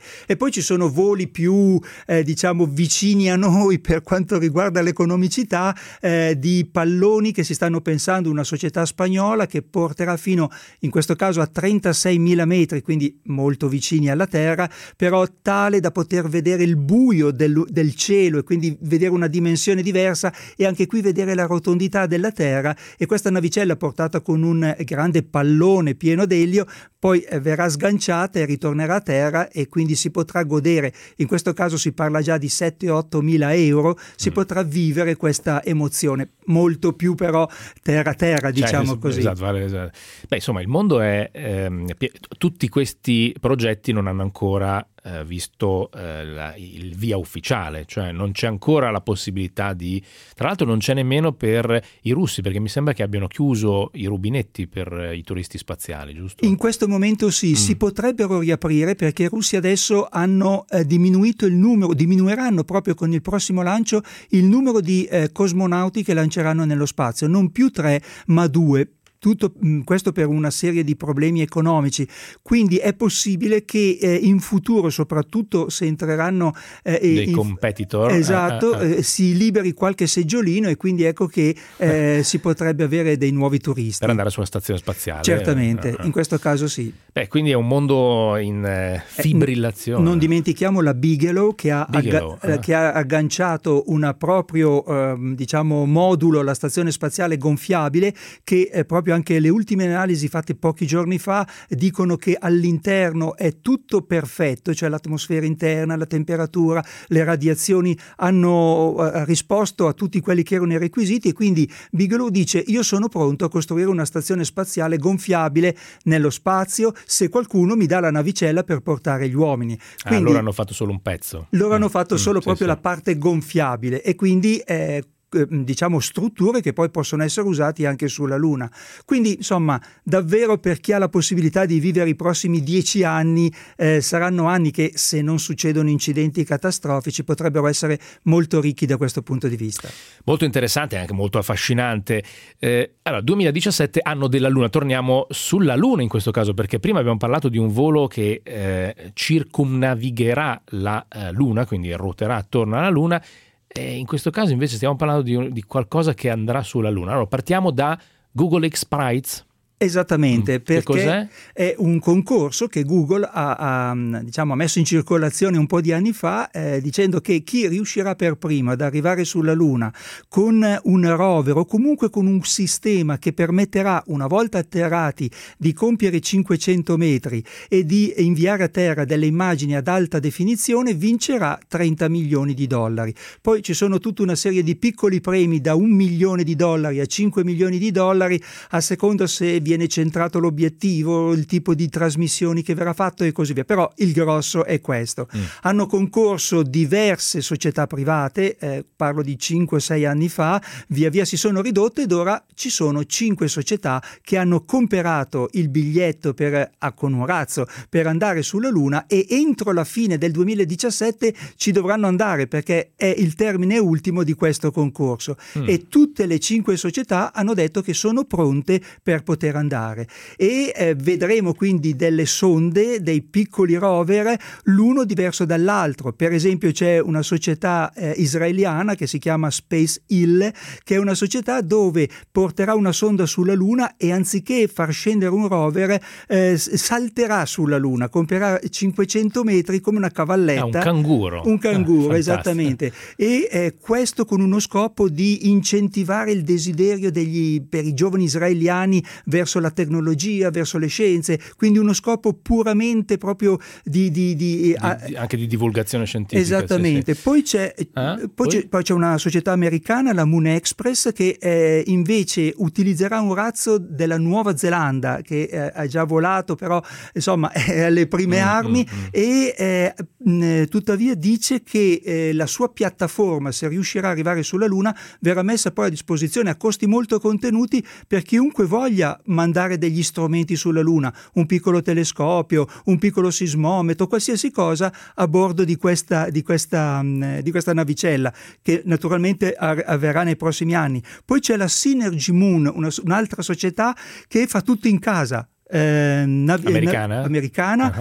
poi ci sono voli più eh, diciamo vicini a noi per quanto riguarda l'economicità, eh, di palloni che si stanno pensando, una società spagnola che porterà fino, in questo caso, a trentaseimila metri, quindi molto vicini alla Terra, però tale da poter vedere il buio del, del cielo e quindi vedere una dimensione diversa, e anche qui vedere la rotondità della Terra. E questa navicella, portata con un grande pallone pieno d'elio, poi eh, verrà sganciata e ritornerà a terra, e quindi si potrà godere, in questo caso si parla già di sette otto mila euro, si mm. potrà vivere questa emozione, molto più però terra terra, diciamo cioè, così.
Esatto, vale, esatto. Beh, insomma, il mondo è ehm, tutti questi progetti non hanno ancora eh, visto eh, la, il via ufficiale, cioè non c'è ancora la possibilità di, tra l'altro non c'è nemmeno per i russi, perché mi sembra che abbiano chiuso i rubinetti per i turisti spaziali, giusto?
In questo momento sì, mm. si potrebbero riaprire, perché i russi adesso hanno eh, diminuito il numero, diminuiranno proprio con il prossimo lancio il numero di eh, cosmonauti che lanceranno nello spazio, non più tre ma due. Tutto questo per una serie di problemi economici, quindi è possibile che eh, in futuro, soprattutto se entreranno eh,
dei
in,
competitor,
esatto,
eh, eh.
Eh, si liberi qualche seggiolino, e quindi ecco che eh, si potrebbe avere dei nuovi turisti
per andare sulla stazione spaziale.
Certamente,
eh, eh.
in questo caso sì.
Beh, quindi è un mondo in eh, fibrillazione.
Eh, non dimentichiamo la Bigelow che ha,
Bigelow,
agga-
eh.
che ha agganciato un proprio eh, diciamo modulo alla stazione spaziale gonfiabile, che eh, proprio anche le ultime analisi fatte pochi giorni fa dicono che all'interno è tutto perfetto, cioè l'atmosfera interna, la temperatura, le radiazioni hanno eh, risposto a tutti quelli che erano i requisiti, e quindi Bigelow dice: io sono pronto a costruire una stazione spaziale gonfiabile nello spazio se qualcuno mi dà la navicella per portare gli uomini. Quindi,
ah, loro hanno fatto solo un pezzo.
Loro mm. hanno fatto solo mm, proprio
sì,
la
sì.
parte gonfiabile, e quindi eh, diciamo strutture che poi possono essere usati anche sulla Luna. Quindi insomma, davvero, per chi ha la possibilità di vivere i prossimi dieci anni, eh, saranno anni che, se non succedono incidenti catastrofici, potrebbero essere molto ricchi da questo punto di vista.
Molto interessante e anche molto affascinante. Eh, allora, duemiladiciassette, anno della Luna. Torniamo sulla Luna in questo caso, perché prima abbiamo parlato di un volo che eh, circumnavigherà la eh, Luna, quindi ruoterà attorno alla Luna. E in questo caso invece stiamo parlando di, di qualcosa che andrà sulla Luna. Allora, partiamo da Google X Prize.
Esattamente,
mm.
perché è un concorso che Google ha, ha, diciamo, ha messo in circolazione un po' di anni fa, eh, dicendo che chi riuscirà per primo ad arrivare sulla Luna con un rover, o comunque con un sistema che permetterà, una volta atterrati, di compiere cinquecento metri e di inviare a terra delle immagini ad alta definizione, vincerà trenta milioni di dollari. Poi ci sono tutta una serie di piccoli premi da un milione di dollari a cinque milioni di dollari, a seconda se viene centrato l'obiettivo, il tipo di trasmissioni che verrà fatto e così via. Però il grosso è questo. Mm. Hanno concorso diverse società private, eh, parlo di cinque sei anni fa, via via si sono ridotte, ed ora ci sono cinque società che hanno comperato il biglietto per, a con un razzo, per andare sulla Luna, e entro la fine del duemiladiciassette ci dovranno andare, perché è il termine ultimo di questo concorso. Mm. E tutte le cinque società hanno detto che sono pronte per poter andare, e eh, vedremo quindi delle sonde, dei piccoli rover, l'uno diverso dall'altro. Per esempio c'è una società eh, israeliana che si chiama Space Hill, che è una società dove porterà una sonda sulla Luna, e anziché far scendere un rover eh, salterà sulla Luna, compierà cinquecento metri come una cavalletta.
Ah, un canguro.
Un canguro,
ah,
esattamente. E eh, questo con uno scopo di incentivare il desiderio degli, per i giovani israeliani verso la tecnologia, verso le scienze, quindi uno scopo puramente proprio di... di, di,
di, di anche di divulgazione scientifica.
Esattamente.
Sì, sì.
Poi, c'è,
eh?
poi,
poi?
C'è, poi c'è una società americana, la Moon Express, che eh, invece utilizzerà un razzo della Nuova Zelanda, che eh, ha già volato, però insomma è alle prime mm, armi, mm, mm. e eh, mh, tuttavia dice che eh, la sua piattaforma, se riuscirà ad arrivare sulla Luna, verrà messa poi a disposizione a costi molto contenuti per chiunque voglia mandare degli strumenti sulla Luna, un piccolo telescopio, un piccolo sismometro, qualsiasi cosa a bordo di questa, di questa, di questa navicella, che naturalmente avverrà nei prossimi anni. Poi c'è la Synergy Moon, una, un'altra società che fa tutto in casa, eh, nav-
americana,
na- americana
uh-huh.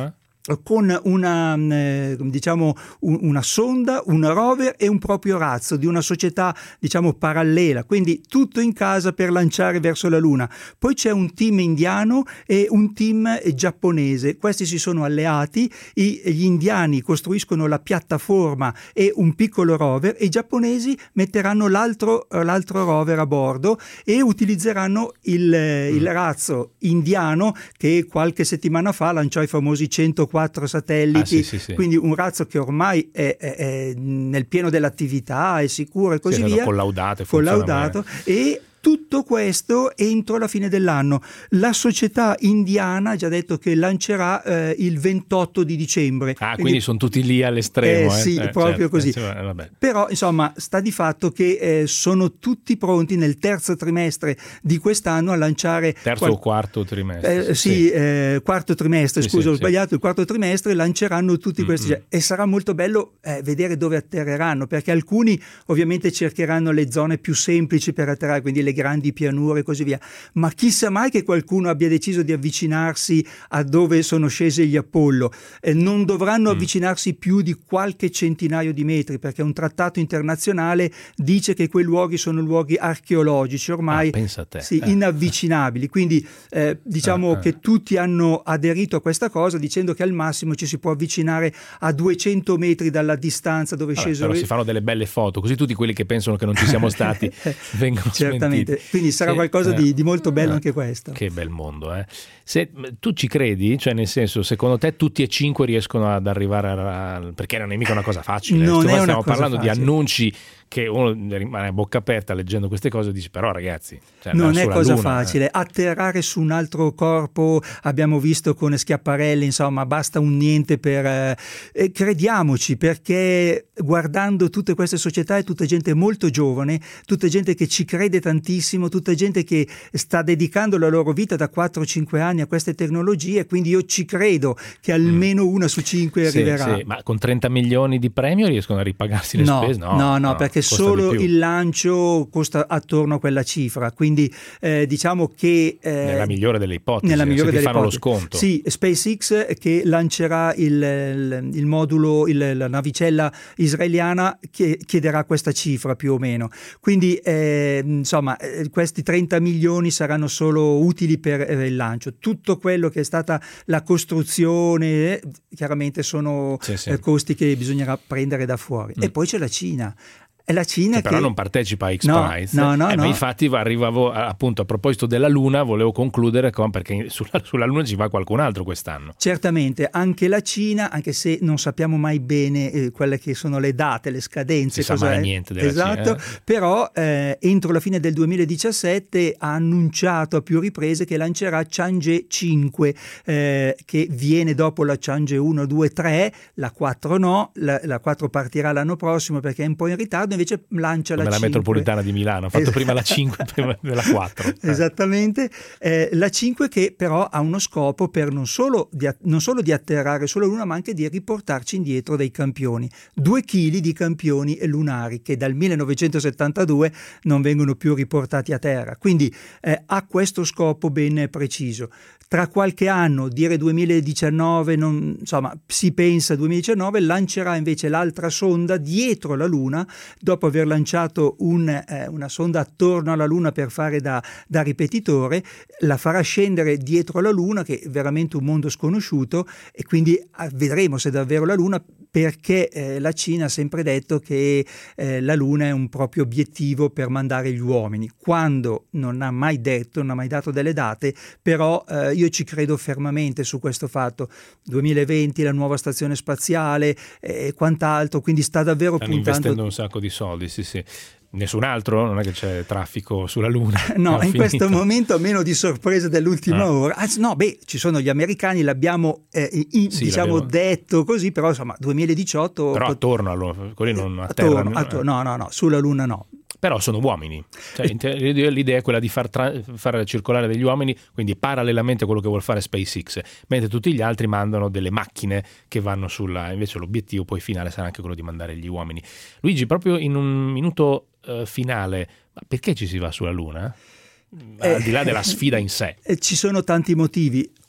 con una, eh, diciamo, un, una sonda, un rover e un proprio razzo di una società, diciamo, parallela, quindi tutto in casa per lanciare verso la Luna. Poi c'è un team indiano e un team giapponese, questi si sono alleati, i, gli indiani costruiscono la piattaforma e un piccolo rover e i giapponesi metteranno l'altro, l'altro rover a bordo e utilizzeranno il, mm. il razzo indiano che qualche settimana fa lanciò i famosi centoquattro satelliti, ah, sì, sì, sì. Quindi un razzo che ormai è, è, è nel pieno dell'attività, è sicuro e così
sì,
via.
Collaudato,
collaudato e tutto questo entro la fine dell'anno. La società indiana ha già detto che lancerà eh, il ventotto di dicembre.
Ah, quindi, quindi sono tutti lì all'estremo.
Eh,
eh?
Sì,
eh,
proprio
certo,
così.
Eh, vabbè.
Però, insomma, sta di fatto che eh, sono tutti pronti nel terzo trimestre di quest'anno a lanciare...
Terzo
qual-
o quarto trimestre?
Eh, sì, sì. Eh, quarto trimestre,
sì,
scusa,
sì,
ho
sì.
sbagliato, il quarto trimestre lanceranno tutti
Mm-hmm.
questi... E sarà molto bello eh, vedere dove atterreranno, perché alcuni ovviamente cercheranno le zone più semplici per atterrare, quindi le grandi pianure e così via, ma chissà mai che qualcuno abbia deciso di avvicinarsi a dove sono scesi gli Apollo. Eh, non dovranno mm. avvicinarsi più di qualche centinaio di metri, perché un trattato internazionale dice che quei luoghi sono luoghi archeologici ormai
ah, pensa a te.
Sì,
eh.
inavvicinabili, quindi eh, diciamo ah, che ah. tutti hanno aderito a questa cosa dicendo che al massimo ci si può avvicinare a duecento metri dalla distanza dove
Vabbè,
scesero.
Però si fanno delle belle foto, così tutti quelli che pensano che non ci siamo stati vengono
certamente
smentiti.
Quindi sarà
sì,
qualcosa
eh.
di, di molto bello anche questo.
Che bel mondo, eh. Se tu ci credi, cioè nel senso, secondo te tutti e cinque riescono ad arrivare a, a, perché non è mica una cosa facile.
Non
eh.
è una
stiamo
cosa
parlando
facile.
di annunci che uno rimane a bocca aperta leggendo queste cose e dice però ragazzi, cioè,
non è cosa
Luna,
facile,
eh.
atterrare su un altro corpo, abbiamo visto con Schiaparelli, insomma basta un niente per eh, eh, crediamoci, perché guardando tutte queste società è tutta gente molto giovane, tutta gente che ci crede tantissimo, tutta gente che sta dedicando la loro vita da quattro cinque anni a queste tecnologie, quindi io ci credo che almeno una su cinque
sì,
arriverà.
Sì, ma con trenta milioni di premio riescono a ripagarsi le
no,
spese?
No, no, no, perché solo il lancio costa attorno a quella cifra, quindi eh, diciamo che eh,
nella migliore delle ipotesi,
nella migliore
se ti
delle
fanno
ipotesi.
lo sconto.
Sì, SpaceX che lancerà il, il, il modulo, il, la navicella israeliana che chiederà questa cifra più o meno, quindi eh, insomma eh, questi trenta milioni saranno solo utili per eh, il lancio. Tutto quello che è stata la costruzione eh, chiaramente sono
sì, sì.
Eh, costi che bisognerà prendere da fuori. Mm. E poi c'è la Cina. È la Cina
che però
che...
non partecipa a X-Prize,
no, no, no,
eh,
no.
ma infatti arrivavo appunto a proposito della Luna, volevo concludere con perché sulla, sulla Luna ci va qualcun altro quest'anno.
Certamente, anche la Cina, anche se non sappiamo mai bene eh, quelle che sono le date, le scadenze,
si sa mai niente della
esatto,
Cina, eh?
Però eh, entro la fine del duemiladiciassette ha annunciato a più riprese che lancerà Chang'e cinque, eh, che viene dopo la Chang'e uno, due, tre, la quattro no, la, la quattro partirà l'anno prossimo perché è un po' in ritardo, invece lancia
come
la,
la
cinque.
Metropolitana di Milano, ha fatto
esatto.
prima la cinque prima della quattro.
Esattamente, eh, la cinque che però ha uno scopo per non solo, di, non solo di atterrare sulla Luna, ma anche di riportarci indietro dei campioni, due chili di campioni lunari che dal millenovecentosettantadue non vengono più riportati a terra, quindi eh, ha questo scopo ben preciso. Tra qualche anno, dire duemiladiciannove, non, insomma si pensa duemiladiciannove, lancerà invece l'altra sonda dietro la Luna, dopo aver lanciato un, eh, una sonda attorno alla Luna per fare da, da ripetitore, la farà scendere dietro la Luna, che è veramente un mondo sconosciuto, e quindi eh, vedremo se davvero la Luna, perché eh, la Cina ha sempre detto che eh, la Luna è un proprio obiettivo per mandare gli uomini, quando non ha mai detto, non ha mai dato delle date, però eh, io ci credo fermamente su questo fatto. duemilaventi, la nuova stazione spaziale e eh, quant'altro, quindi sta davvero
stanno
puntando...
investendo un sacco di soldi, sì sì. Nessun altro? Non è che c'è traffico sulla Luna?
No, in
finito.
questo momento meno di sorprese dell'ultima
ah.
ora. Anzi, no, beh, ci sono gli americani, l'abbiamo eh, in,
sì,
diciamo
l'abbiamo...
detto così, però insomma duemiladiciotto...
Però
pot...
attorno alla Luna, quelli non atterrano.
Attorno, attorno, no, no, no, sulla Luna no.
Però sono uomini, cioè, l'idea è quella di far, tra- far circolare degli uomini, quindi parallelamente a quello che vuol fare SpaceX, mentre tutti gli altri mandano delle macchine che vanno sulla, invece l'obiettivo poi finale sarà anche quello di mandare gli uomini. Luigi, proprio in un minuto uh, finale, ma perché ci si va sulla Luna? Al di là della sfida in sé.
Eh, ci sono tanti motivi.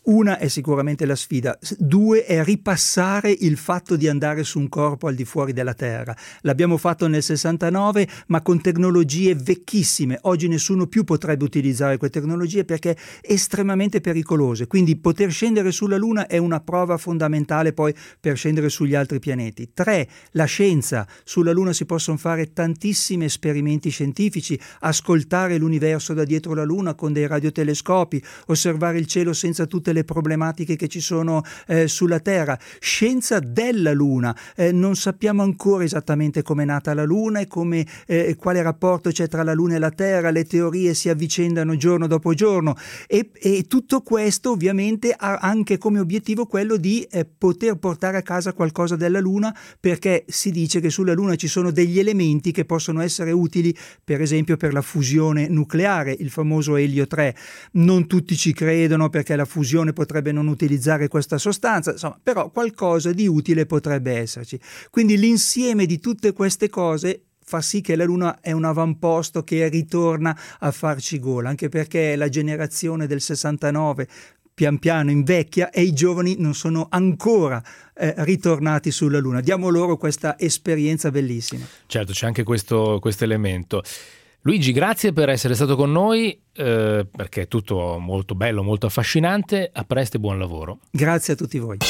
Una è sicuramente la sfida, due è ripassare il fatto di andare su un corpo al di fuori della Terra. L'abbiamo fatto nel sessantanove, ma con tecnologie vecchissime. Oggi nessuno più potrebbe utilizzare quelle tecnologie perché estremamente pericolose, quindi poter scendere sulla Luna è una prova fondamentale poi per scendere sugli altri pianeti. Tre, la scienza. Sulla Luna si possono fare tantissimi esperimenti scientifici, ascoltare l'universo da dietro la Luna con dei radiotelescopi, osservare il cielo senza tutte le problematiche che ci sono eh, sulla Terra. Scienza della Luna. Eh, non sappiamo ancora esattamente come è nata la Luna e come, eh, quale rapporto c'è tra la Luna e la Terra, le teorie si avvicendano giorno dopo giorno e, e tutto questo ovviamente ha anche come obiettivo quello di eh, poter portare a casa qualcosa dalla Luna, perché si dice che sulla Luna ci sono degli elementi che possono essere utili per esempio per la fusione nucleare, il famoso elio tre. Non tutti ci credono perché la fusione potrebbe non utilizzare questa sostanza, insomma, però qualcosa di utile potrebbe esserci. Quindi l'insieme di tutte queste cose fa sì che la Luna è un avamposto che ritorna a farci gola, anche perché la generazione del sessantanove pian piano invecchia e i giovani non sono ancora eh, ritornati sulla Luna. Diamo loro questa esperienza bellissima.
Certo, c'è anche questo, questo elemento. Luigi, grazie per essere stato con noi, eh, perché è tutto molto bello, molto affascinante. A presto e buon lavoro.
Grazie a tutti voi.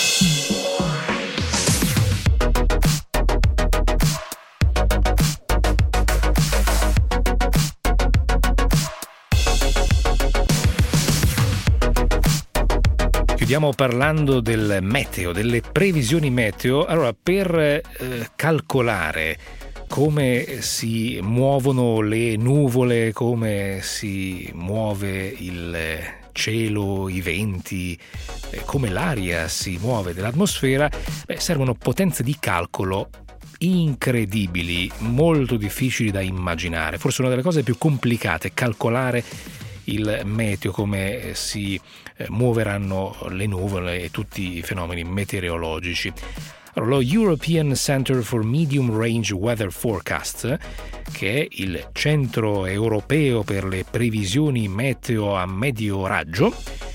Chiudiamo parlando del meteo, delle previsioni meteo. Allora, per eh, calcolare come si muovono le nuvole, come si muove il cielo, i venti, eh, come l'aria si muove dell'atmosfera, beh, servono potenze di calcolo incredibili, molto difficili da immaginare. Forse una delle cose più complicate, calcolare il meteo, come si eh, muoveranno le nuvole e tutti i fenomeni meteorologici. Allora, lo European Center for Medium Range Weather Forecast, che è il centro europeo per le previsioni meteo a medio raggio,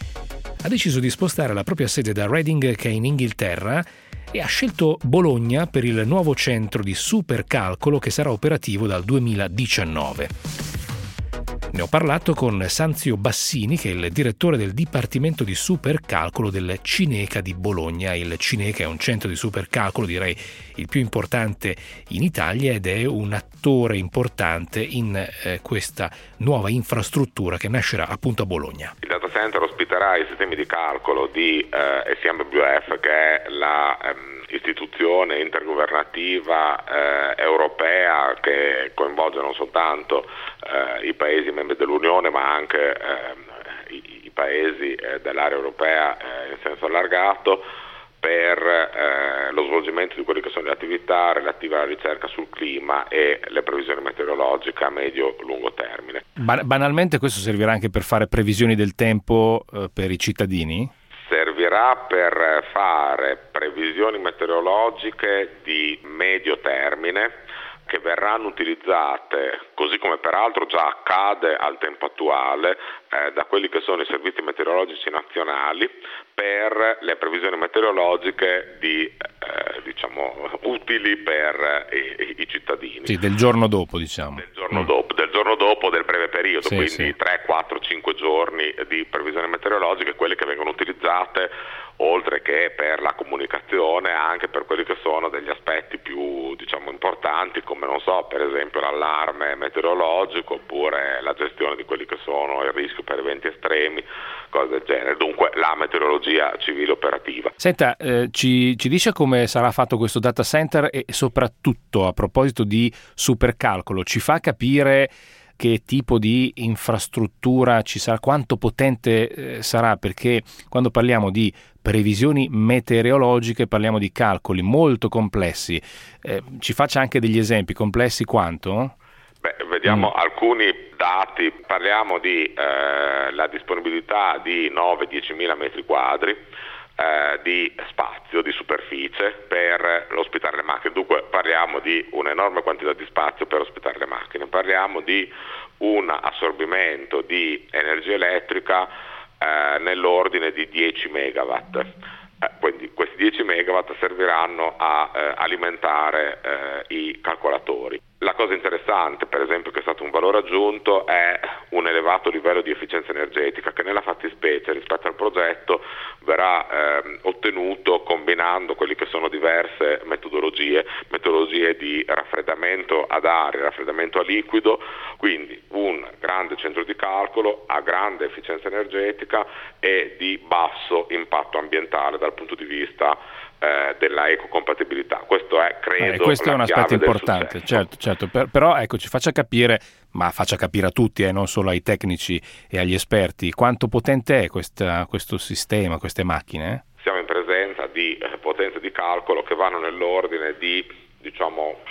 ha deciso di spostare la propria sede da Reading, che è in Inghilterra, e ha scelto Bologna per il nuovo centro di supercalcolo che sarà operativo dal duemiladiciannove. Ne ho parlato con Sanzio Bassini, che è il direttore del Dipartimento di Supercalcolo del Cineca di Bologna. Il Cineca è un centro di supercalcolo, direi il più importante in Italia, ed è un attore importante in eh, questa nuova infrastruttura che nascerà appunto a Bologna.
Il data center ospiterà i sistemi di calcolo di eh, S M W F, che è la ehm, istituzione intergovernativa eh, europea che coinvolge non soltanto eh, i paesi membri dell'Unione, ma anche eh, i, i paesi eh, dell'area europea eh, in senso allargato, per eh, lo svolgimento di quelle che sono le attività relative alla ricerca sul clima e le previsioni meteorologiche a medio-lungo termine.
Ban- banalmente questo servirà anche per fare previsioni del tempo eh, per i cittadini?
Servirà per fare previsioni meteorologiche di medio termine che verranno utilizzate, così come peraltro già accade al tempo attuale, eh, da quelli che sono i servizi meteorologici nazionali per le previsioni meteorologiche di, eh, diciamo, utili per i, i cittadini.
Sì, del giorno dopo, diciamo.
Del giorno
mm.
dopo, del giorno dopo del breve periodo,
sì,
quindi
sì.
tre, quattro, cinque giorni di previsioni meteorologiche, quelle che vengono utilizzate oltre che per la comunicazione anche per quelli che sono degli aspetti più, diciamo, importanti, come non so, per esempio l'allarme meteorologico oppure la gestione di quelli che sono il rischio per eventi estremi, cose del genere. Dunque la meteorologia civile operativa.
Senta, eh, ci, ci dice come sarà fatto questo data center e soprattutto, a proposito di supercalcolo, ci fa capire che tipo di infrastruttura ci sarà, quanto potente eh, sarà, perché quando parliamo di previsioni meteorologiche parliamo di calcoli molto complessi. Eh, ci faccia anche degli esempi, complessi quanto?
Beh, vediamo
mm.
alcuni dati, parliamo di eh, la disponibilità di nove dieci mila metri quadri eh, di spazio, di superficie per ospitare le macchine. Dunque parliamo di un'enorme quantità di spazio per ospitare le macchine, parliamo di un assorbimento di energia elettrica eh, nell'ordine di dieci megawatt. Eh, quindi questi dieci megawatt serviranno a eh, alimentare eh, i calcolatori. La cosa interessante, per esempio, che è stato un valore aggiunto, è un elevato livello di efficienza energetica che nella fattispecie rispetto al progetto verrà eh, ottenuto combinando quelli che sono diverse metodologie, metodologie di raffreddamento ad aria, raffreddamento a liquido, quindi un grande centro di calcolo a grande efficienza energetica e di basso impatto ambientale dal punto di vista eh, della ecocompatibilità. Questo è, credo,
eh, questo è un aspetto importante, certo, certo. Per, però ecco, ci faccia capire, ma faccia capire a tutti, eh, non solo ai tecnici e agli esperti, quanto potente è questa, questo sistema, queste macchine?
Siamo in presenza di eh, potenze di calcolo che vanno nell'ordine di, diciamo,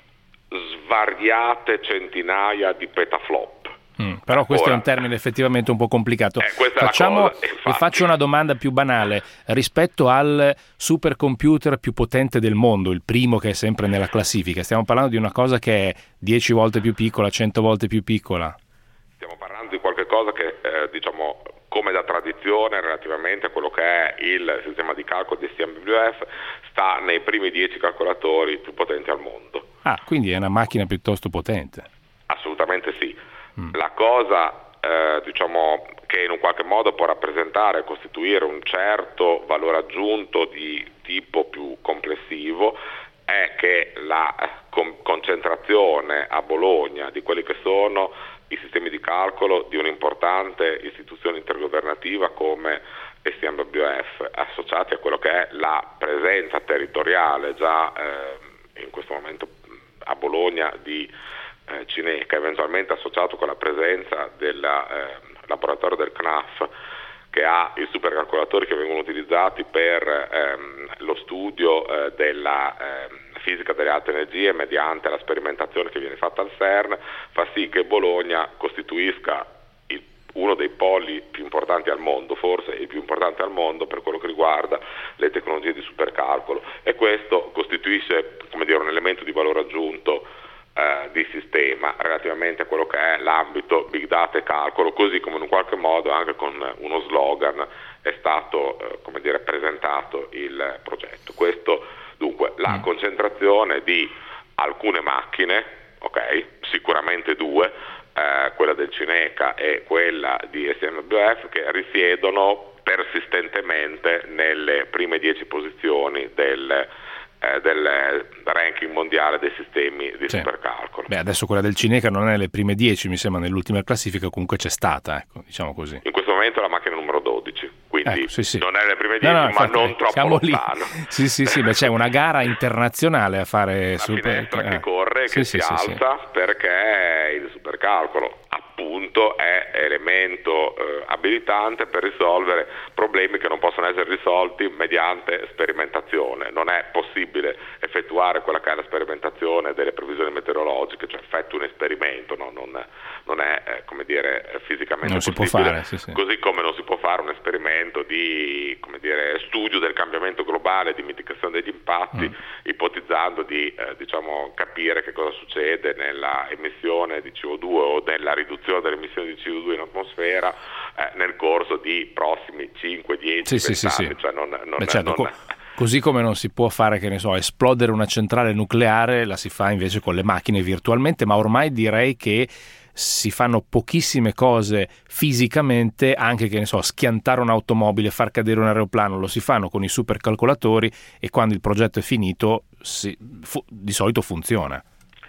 svariate centinaia di petaflop.
Mm, però questo Ora, è un termine effettivamente un po' complicato.
Eh,
Facciamo,
cosa,
vi faccio una domanda più banale. Rispetto al supercomputer più potente del mondo, il primo che è sempre nella classifica, stiamo parlando di una cosa che è dieci volte più piccola, cento volte più piccola?
Stiamo parlando di qualche cosa che, eh, diciamo, come da tradizione relativamente a quello che è il sistema di calcolo di S T M W F, sta nei primi dieci calcolatori più potenti al mondo.
Ah, quindi è una macchina piuttosto potente.
Assolutamente sì. La cosa eh, diciamo che in un qualche modo può rappresentare e costituire un certo valore aggiunto di tipo più complessivo è che la con- concentrazione a Bologna di quelli che sono i sistemi di calcolo di un'importante istituzione intergovernativa come S T M W F, associati a quello che è la presenza territoriale già eh, in questo momento a Bologna di Eh, Cineca, eventualmente associato con la presenza del eh, laboratorio del C N A F che ha i supercalcolatori che vengono utilizzati per ehm, lo studio eh, della ehm, fisica delle alte energie mediante la sperimentazione che viene fatta al CERN, fa sì che Bologna costituisca il, uno dei poli più importanti al mondo, forse il più importante al mondo per quello che riguarda le tecnologie di supercalcolo, e questo costituisce, come dire, un elemento di valore aggiunto Uh, di sistema relativamente a quello che è l'ambito big data e calcolo, così come in un qualche modo anche con uno slogan è stato uh, come dire, presentato il progetto. Questo dunque, la mm. concentrazione di alcune macchine, ok, sicuramente due, uh, quella del Cineca e quella di S M W F, che risiedono persistentemente nelle prime dieci posizioni del Eh, del ranking mondiale dei sistemi di sì. supercalcolo.
Beh, adesso quella del Cineca non è nelle prime dieci, mi sembra, nell'ultima classifica, comunque c'è stata, ecco, diciamo così.
In questo momento è la macchina numero dodici, quindi
ecco, sì, sì.
non è nelle prime dieci,
no, no,
ma
infatti,
non troppo
siamo
lontano.
Lì. Sì, sì, sì, beh, c'è una gara internazionale a fare
una
super...
finestra
eh.
che corre,
sì,
che
sì,
si
sì,
alza, sì. Perché il supercalcolo appunto è elemento eh, abilitante per risolvere problemi che non possono essere risolti mediante sperimentazione. Non è possibile effettuare quella che è la sperimentazione delle previsioni meteorologiche, cioè effettui un esperimento, no? non, non è eh, come dire fisicamente
non
possibile,
si può fare, sì, sì.
Così come non si può fare un esperimento di come dire, studio del cambiamento globale, di mitigazione degli impatti, mm. ipotizzando di eh, diciamo capire che cosa succede nella emissione di C O due o nella riduzione delle emissioni di C O due in atmosfera eh, nel corso di prossimi cinque, dieci,
sì,
venti
sì,
anni,
sì.
Cioè non, non,
Beh, certo,
non...
co- così come non si può fare, che ne so, esplodere una centrale nucleare, la si fa invece con le macchine virtualmente, ma ormai direi che si fanno pochissime cose fisicamente, anche che ne so, schiantare un'automobile, far cadere un aeroplano, lo si fanno con i supercalcolatori e quando il progetto è finito si, fu, di solito funziona.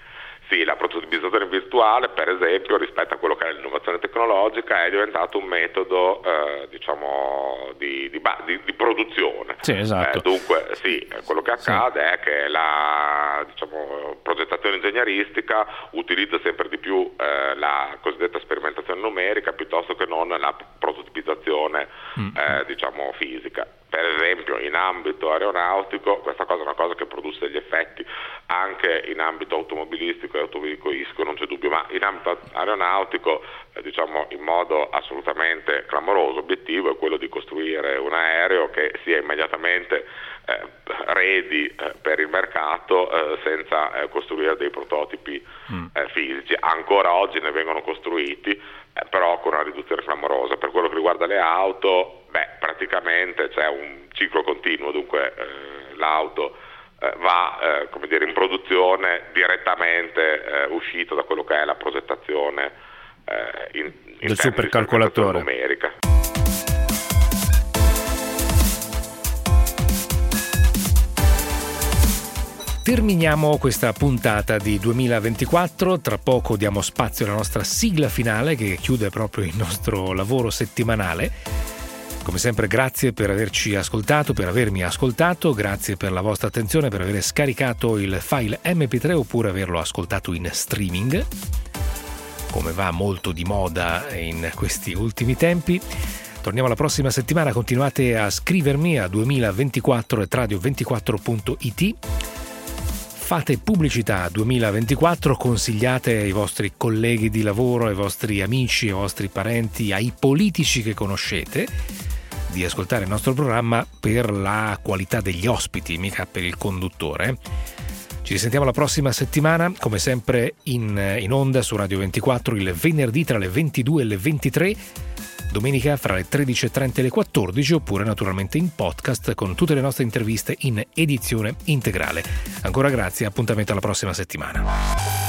Sì, la prototipizzazione virtuale, per esempio, rispetto a quello che è l'innovazione tecnologica, è diventato un metodo eh, diciamo di, di, di, di produzione.
Sì, esatto.
Eh, dunque, sì, quello che accade sì. è che la diciamo, progettazione ingegneristica utilizza sempre di più eh, la cosiddetta sperimentazione numerica piuttosto che non la prototipizzazione mm. eh, diciamo fisica. Per esempio, in ambito aeronautico, questa cosa è una cosa che produce degli effetti anche in ambito automobilistico e autoveicolistico, non c'è dubbio, ma in ambito aeronautico, eh, diciamo in modo assolutamente clamoroso, l'obiettivo è quello di costruire un aereo che sia immediatamente eh, ready eh, per il mercato eh, senza eh, costruire dei prototipi mm. eh, fisici. Ancora oggi ne vengono costruiti eh, però con una riduzione clamorosa. Per quello che riguarda le auto, beh, praticamente c'è un ciclo continuo, dunque eh, l'auto eh, va eh, come dire, in produzione direttamente eh, uscita da quello che è la progettazione eh, in, in
del supercalcolatore
numerica.
Terminiamo questa puntata di duemilaventiquattro, tra poco diamo spazio alla nostra sigla finale che chiude proprio il nostro lavoro settimanale. Come sempre grazie per averci ascoltato, per avermi ascoltato, grazie per la vostra attenzione, per aver scaricato il file emme pi tre oppure averlo ascoltato in streaming, come va molto di moda in questi ultimi tempi. Torniamo la prossima settimana, continuate a scrivermi a duemilaventiquattro at radio ventiquattro punto it. Fate pubblicità duemilaventiquattro, consigliate ai vostri colleghi di lavoro, ai vostri amici, ai vostri parenti, ai politici che conoscete di ascoltare il nostro programma per la qualità degli ospiti, mica per il conduttore. Ci risentiamo la prossima settimana, come sempre in, in onda su Radio ventiquattro il venerdì tra le ventidue e le ventitré, domenica fra le tredici e trenta e le quattordici, oppure naturalmente in podcast con tutte le nostre interviste in edizione integrale. Ancora grazie, appuntamento alla prossima settimana.